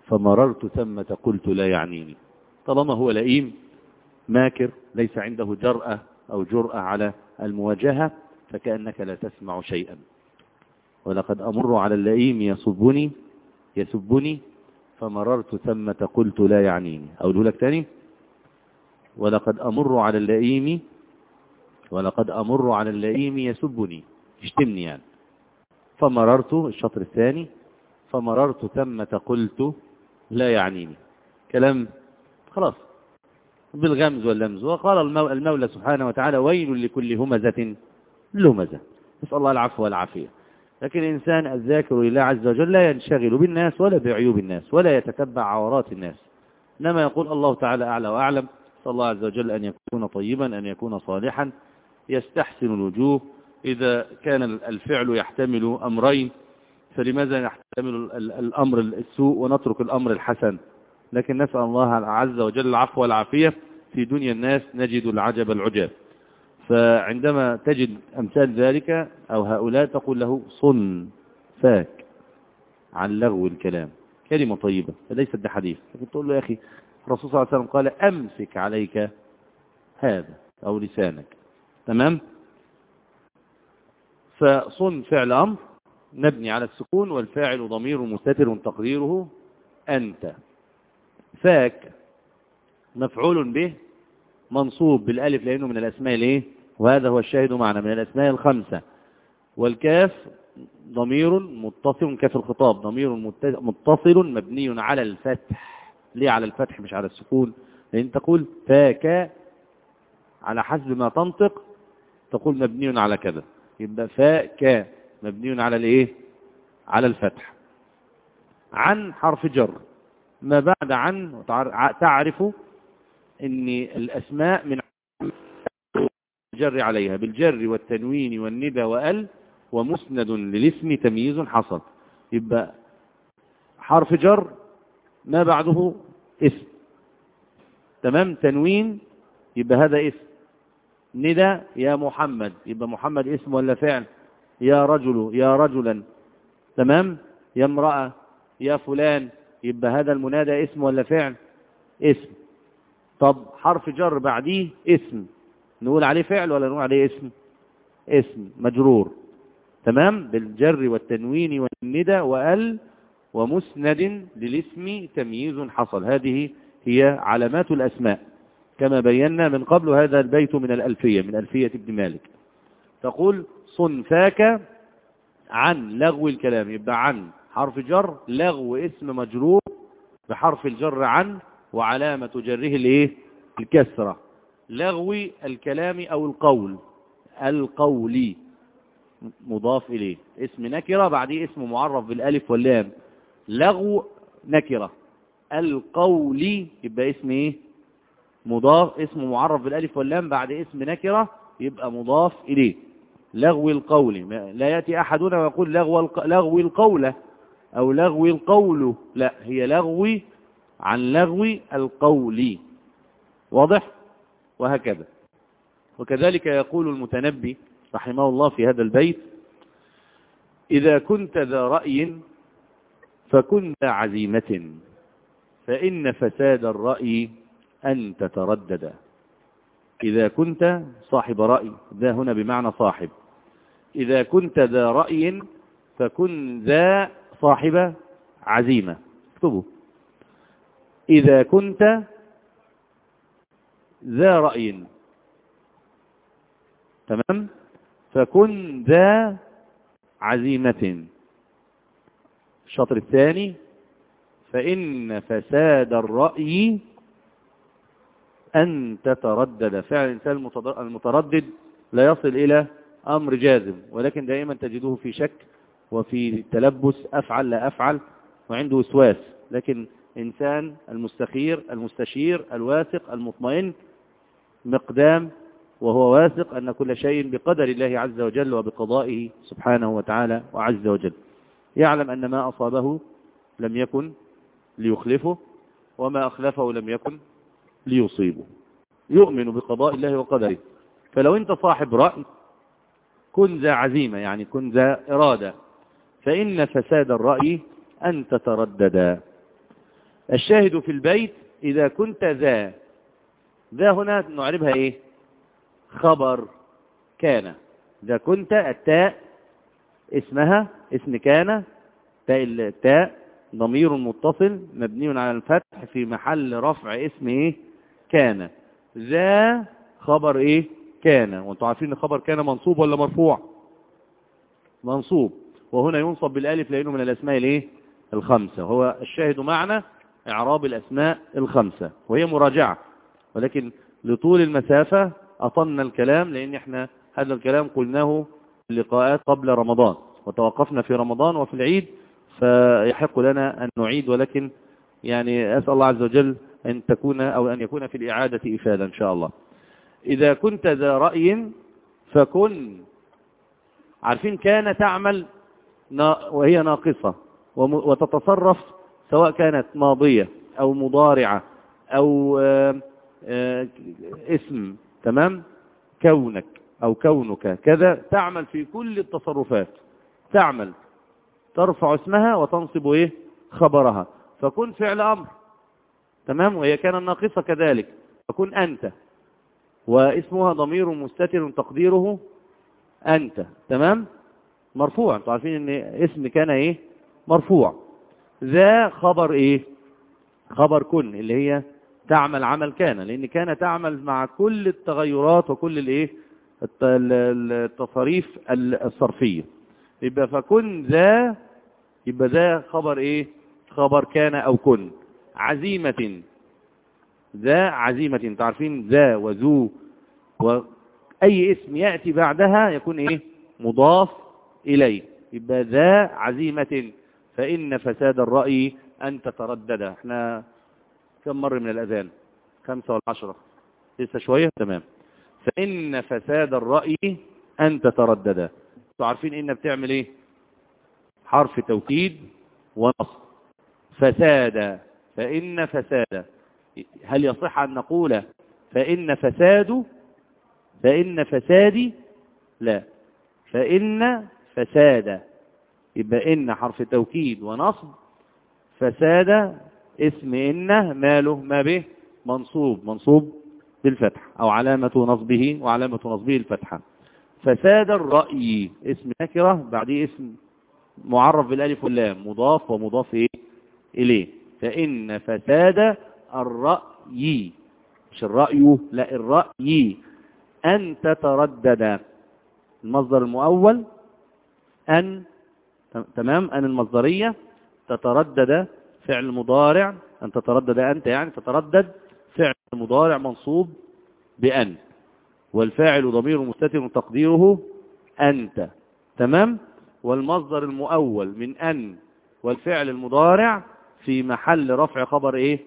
فمررت ثمة قلت لا يعنيني. طالما هو لئيم ماكر ليس عنده جرأة أو جرأة على المواجهة فكأنك لا تسمع شيئا. ولقد أمر على اللئيم يسبني يسبني فمررت ثمة قلت لا يعنيني. أقوله لك تاني. ولقد أمر على اللئيم ولقد أمر على اللئيم يسبني يشتمني يعني. فمررت الشطر الثاني فمررت ثمة قلت لا يعنيني. كلام خلاص بالغمز واللمز. وقال المولى سبحانه وتعالى ويل لكل همزة لمزة. نسأل الله العفو والعافية. لكن الإنسان الذاكر لله عز وجل لا ينشغل بالناس ولا بعيوب الناس ولا يتتبع عورات الناس، إنما يقول الله تعالى أعلى وأعلم. نسأل الله عز وجل أن يكون طيبا أن يكون صالحا يستحسن الوجوه. إذا كان الفعل يحتمل أمرين فلماذا يحتمل الأمر السوء ونترك الأمر الحسن؟ لكن نسأل الله عز وجل العفو والعافية. في دنيا الناس نجد العجب العجاب. فعندما تجد أمثال ذلك أو هؤلاء تقول له صن فاك عن لغو الكلام. كلمة طيبة ليست بحديث. لكن تقول له يا أخي الرسول صلى الله عليه وسلم قال أمسك عليك هذا أو لسانك. تمام. فصن فعل أمر نبني على السكون والفاعل ضمير مستتر تقديره أنت. فاك مفعول به منصوب بالالف لأنه من الأسماء الايه، وهذا هو الشاهد معنا من الأسماء الخمسة. والكاف ضمير متصل كاف الخطاب ضمير متصل مبني على الفتح. ليه على الفتح مش على السكون؟ لأن تقول فاك على حسب ما تنطق تقول مبني على كذا، يبقى فاك مبني على الايه، على الفتح. عن حرف جر. ما بعد عن تعرف ان الاسماء من الجر عليها بالجر والتنوين والندى وال ومسند للاسم تمييز حصل. يبقى حرف جر ما بعده اسم. تمام. تنوين يبقى هذا اسم. ندى يا محمد يبقى محمد اسم ولا فعل؟ يا رجل يا رجلا. تمام. يا امرأة يا فلان يبقى هذا المنادى اسم ولا فعل؟ اسم. طب حرف جر بعديه اسم نقول عليه فعل ولا نقول عليه اسم؟ اسم مجرور. تمام. بالجر والتنوين والندى وال ومسند للاسم تمييز حصل. هذه هي علامات الأسماء كما بينا من قبل. هذا البيت من الألفية من ألفية ابن مالك. تقول صنفاك عن لغو الكلام. يبقى عن حرف جر لغو اسم مجرور بحرف الجر عن وعلامة جره الايه، الكسرة. لغو الكلام أو القول. القولي مضاف إليه اسم نكرة بعديه اسم معرف بالالف واللام. لغو نكرة. القولي يبقى اسم ايه، مضاف اسم معرف بالالف واللام بعد اسم نكرة يبقى مضاف إليه. لغو القول. لا يأتي أحدنا ويقول لغو الق... لغو القول أو لغو القول، لا هي لغو عن لغو القول. واضح؟ وهكذا. وكذلك يقول المتنبي رحمه الله في هذا البيت إذا كنت ذا رأي فكن ذا عزيمة فإن فساد الرأي أن تتردد. إذا كنت صاحب رأي، ذا هنا بمعنى صاحب. إذا كنت ذا رأي فكن ذا صاحب عزيمة. اكتبوا إذا كنت ذا رأي. تمام. فكن ذا عزيمة. الشطر الثاني فإن فساد الرأي أن تتردد. فعل الإنسان المتردد لا يصل إلى أمر جازم، ولكن دائما تجده في شك وفي تلبس أفعل لا أفعل وعنده وسواس. لكن إنسان المستخير المستشير الواثق المطمئن مقدام وهو واثق أن كل شيء بقدر الله عز وجل وبقضائه سبحانه وتعالى وعز وجل. يعلم أن ما أصابه لم يكن ليخلفه وما أخلفه لم يكن ليصيبه. يؤمن بقضاء الله وقدره. فلو أنت صاحب رأي كن ذا عزيمة يعني كن ذا إرادة. فإن فساد الرأي أن تتردد. الشاهد في البيت إذا كنت ذا، ذا هنا نعربها إيه؟ خبر كان. إذا كنت التاء اسمها اسم كان، تاء التاء ضمير متصل مبني على الفتح في محل رفع اسم إيه؟ كان. ذا خبر إيه؟ كان. وانتم عارفين خبر كان منصوب ولا مرفوع؟ منصوب، وهنا ينصب بالالف لأنه من الأسماء الإيه؟ الخمسة. هو الشاهد معنا إعراب الأسماء الخمسة، وهي مراجعة، ولكن لطول المسافة أطلنا الكلام، لأن احنا هذا الكلام قلناه اللقاءات قبل رمضان، وتوقفنا في رمضان وفي العيد، فيحق لنا أن نعيد، ولكن يعني أسأل الله عز وجل أن تكون أو أن يكون في الإعادة إفادة إن شاء الله. إذا كنت ذا رأي فكن، عارفين كان تعمل وهي ناقصة وتتصرف، سواء كانت ماضية أو مضارعة أو آآ آآ اسم، تمام، كونك أو كونك كذا، تعمل في كل التصرفات، تعمل ترفع اسمها وتنصب إيه؟ خبرها. فكن فعل أمر، تمام، وهي كان الناقصة كذلك. فكن أنت، واسمها ضمير مستتر تقديره أنت، تمام، مرفوع. انتوا عارفين ان اسم كان ايه؟ مرفوع. ذا خبر ايه؟ خبر كن، اللي هي تعمل عمل كان، لان كان تعمل مع كل التغيرات وكل الايه؟ التصاريف الصرفية. يبقى فكن ذا، يبقى ذا خبر ايه؟ خبر كان او كن. عزيمة، ذا عزيمة، انتوا عارفين ذا وذو واي اسم يأتي بعدها يكون ايه؟ مضاف إليه. يبقى ذا عزيمة، فإن فساد الرأي أن تتردد. احنا كم مر من الأذان؟ خمسة ولا عشرة؟ لسه شوية، تمام. فإن فساد الرأي أن تتردد. تعرفين إن بتعمل إيه؟ حرف توكيد ونصب. فساد، فإن فساد. هل يصح أن نقول فإن فساد، فإن فسادي؟ لا، فإن فساد. يبقى إن حرف توكيد ونصب، فساد اسم إن ماله ما به؟ منصوب، منصوب بالفتح، أو علامة نصبه، وعلامة نصبه الفتحة. فساد الرأي اسم نكرة بعديه اسم معرف بالالف واللام، مضاف ومضاف إيه؟ إليه. فإن فساد الرأي، مش الرأي، لا الرأي، أن تتردد. المصدر المؤول أن، تمام، أن المصدرية، تتردد فعل مضارع، أن تتردد أنت يعني تتردد فعل مضارع منصوب بأن، والفاعل ضمير مستتر تقديره أنت، تمام. والمصدر المؤول من أن والفعل المضارع في محل رفع خبر إيه؟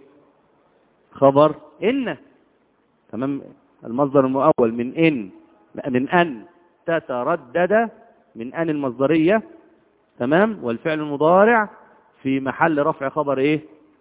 خبر إن، تمام. المصدر المؤول من إن، من أن تتردد، من أن المصدرية، تمام، والفعل المضارع في محل رفع خبر إيه؟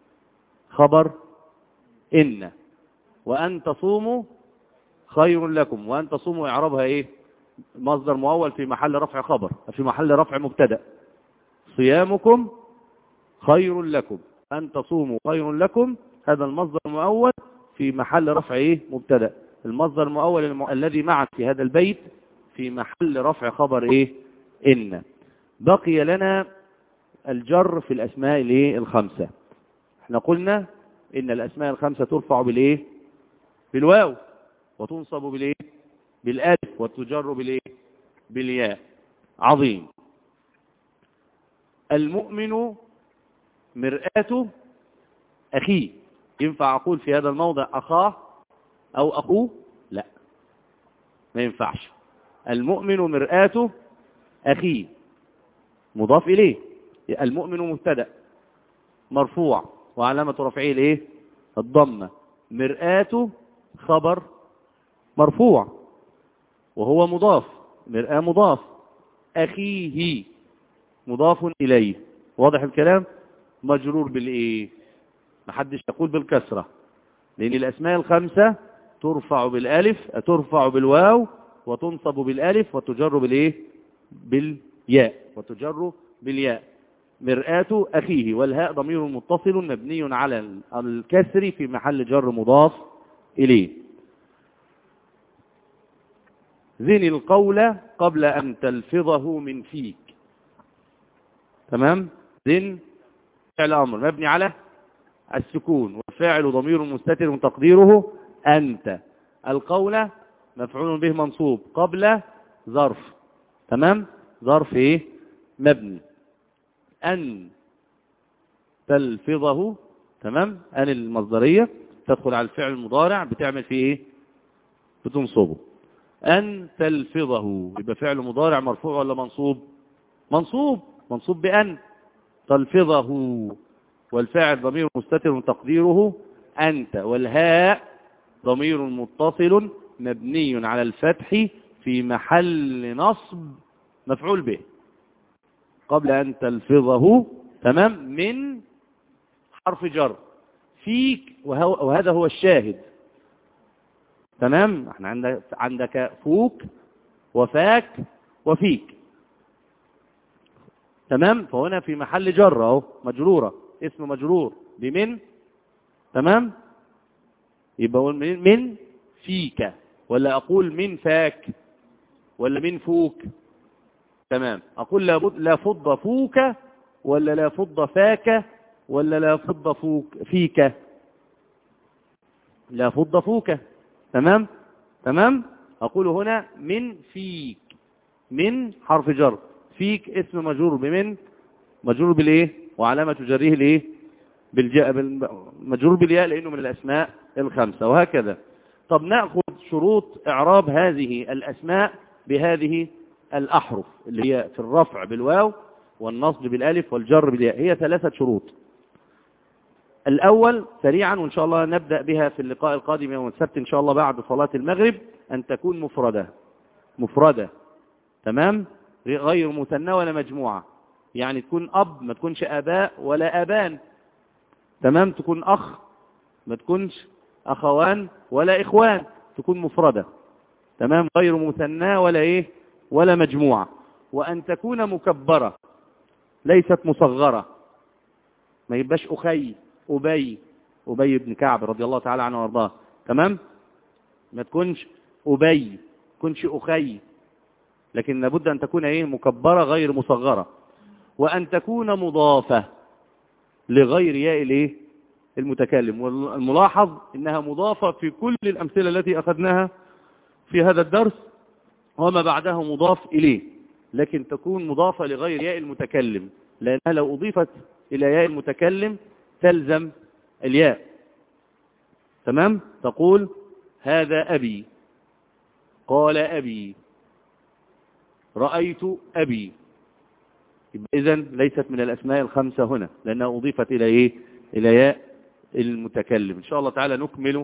خبر إن. وأن تصوموا خير لكم، وأن تصوموا إعرابها إيه؟ مصدر مؤول في محل رفع خبر، في محل رفع مبتدأ. صيامكم خير لكم، أن تصوموا خير لكم، هذا المصدر المؤول في محل رفع إيه؟ مبتدأ. المصدر المؤول الم... الذي معك في هذا البيت في محل رفع خبر إيه؟ إن. بقي لنا الجر في الأسماء الإيه؟ الخمسة. احنا قلنا إن الأسماء الخمسة ترفع بالإيه؟ بالواو، وتنصب بالإيه؟ بالألف، وتجر بالإيه؟ بالياء. عظيم. المؤمن مرآة أخيه، ينفع أقول في هذا الموضع أخاه أو أخوه؟ لا، ما ينفعش. المؤمن مرآة أخيه، مضاف إليه. المؤمن مبتدأ مرفوع، وعلامة رفعه الإيه؟ الضمة. مرآة خبر مرفوع وهو مضاف، مرآة مضاف، أخيه مضاف إليه. واضح الكلام؟ مجرور بالإيه؟ محدش يقول بالكسرة، لأن الأسماء الخمسة ترفع بالألف، ترفع بالواو، وتنصب بالألف، وتجر بالإيه؟ بالياء، وتجر بالياء. مرآة أخيه، والهاء ضمير متصل مبني على الكسر في محل جر مضاف إليه. زن القول قبل أن تلفظه من فيك. تمام. زن فعل أمر مبني على السكون، والفاعل ضمير مستتر تقديره أنت. القول مفعول به منصوب، قبل ظرف. تمام. ظرف إيه؟ مبني. أن تلفظه. تمام. أن المصدرية تدخل على الفعل المضارع بتعمل فيه إيه؟ بتنصبه. أن تلفظه يبقى فعل مضارع مرفوع ولا منصوب؟ منصوب. منصوب بأن. تلفظه والفاعل ضمير مستتر تقديره أنت، والهاء ضمير متصل مبني على الفتح في محل نصب مفعول به قبل أن تلفظه. تمام. من حرف جر فيك، وهذا هو الشاهد. تمام. احنا عندك عندك فوك وفاك وفيك. تمام. فهنا في محل جر اهو، مجرورة، اسم مجرور بمن. تمام. يبقى من من فيك، ولا أقول من فاك، ولا من فوك. تمام. أقول لا لا فض فوك، ولا لا فض فاك، ولا لا فض فوك فيك. لا فض فوك. تمام. تمام. أقول هنا من فيك. من حرف جر، فيك اسم مجرور بمن، مجرور بالايه، وعلامة جره الايه، بالجاء، مجرور بالياء لأنه من الأسماء الخمسة، وهكذا. طب نأخذ شروط إعراب هذه الأسماء بهذه الأحرف اللي هي في الرفع بالواو والنصب بالالف والجر بالياء. هي ثلاثة شروط. الأول سريعا، وإن شاء الله نبدأ بها في اللقاء القادم يوم السبت إن شاء الله بعد صلاة المغرب، أن تكون مفردة. مفردة. تمام. غير مثنى ولا مجموعة، يعني تكون أب، ما تكونش آباء ولا آبان. تمام. تكون أخ، ما تكونش أخوان ولا إخوان، تكون مفردة. تمام. غير مثنى ولا إيه ولا مجموعة. وأن تكون مكبرة ليست مصغرة، ما يبقاش أخي، أبي، أبي بن كعب رضي الله تعالى عنه وارضاه. تمام. ما تكونش أبي، ما تكونش أخي، لكن لابد أن تكون إيه مكبرة غير مصغرة. وأن تكون مضافة لغير ياء الإيه المتكلم. والملاحظ إنها مضافة في كل الأمثلة التي أخذناها في هذا الدرس، وما بعده مضاف إليه، لكن تكون مضافة لغير ياء المتكلم، لأنها لو أضيفت إلى ياء المتكلم تلزم الياء. تمام. تقول هذا أبي، قال أبي، رأيت أبي. إذن ليست من الأسماء الخمسة هنا، لأنها أضيفت إلى إيه إلى ياء المتكلم. إن شاء الله تعالى نكمل.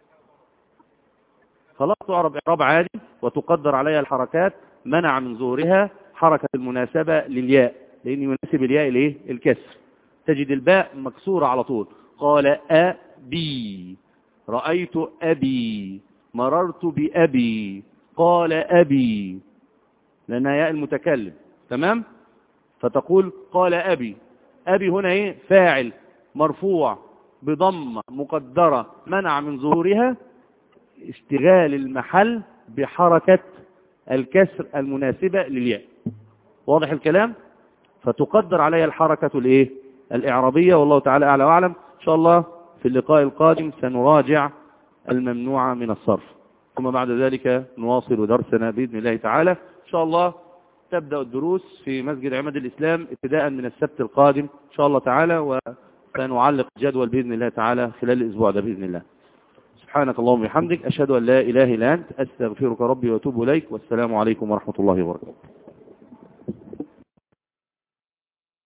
خلاص. تعرب إعراب عادي وتقدر عليها الحركات، منع من ظهورها حركة المناسبة للياء، لأن يناسب الياء الإيه الكسر. تجد الباء مكسورة على طول. قال أبي، رأيت أبي، مررت بأبي، قال أبي، لأنها ياء المتكلم. تمام. فتقول قال أبي. أبي هنا إيه فاعل مرفوع بضمة مقدرة منع من ظهورها اشتغال المحل بحركة الكسر المناسبة للياء. واضح الكلام؟ فتقدر عليها الحركة الايه الإعرابية. والله تعالى أعلى وأعلم. إن شاء الله في اللقاء القادم سنراجع الممنوع من الصرف، ثم بعد ذلك نواصل درسنا بإذن الله تعالى. إن شاء الله تبدأ الدروس في مسجد عماد الإسلام ابتداء من السبت القادم إن شاء الله تعالى، وسنعلق جدول بإذن الله تعالى خلال الأسبوع ده بإذن الله. سبحانك اللهم وبحمدك، أشهد أن لا إله إلا أنت، أستغفرك ربي وأتوب إليك، والسلام عليكم ورحمة الله وبركاته.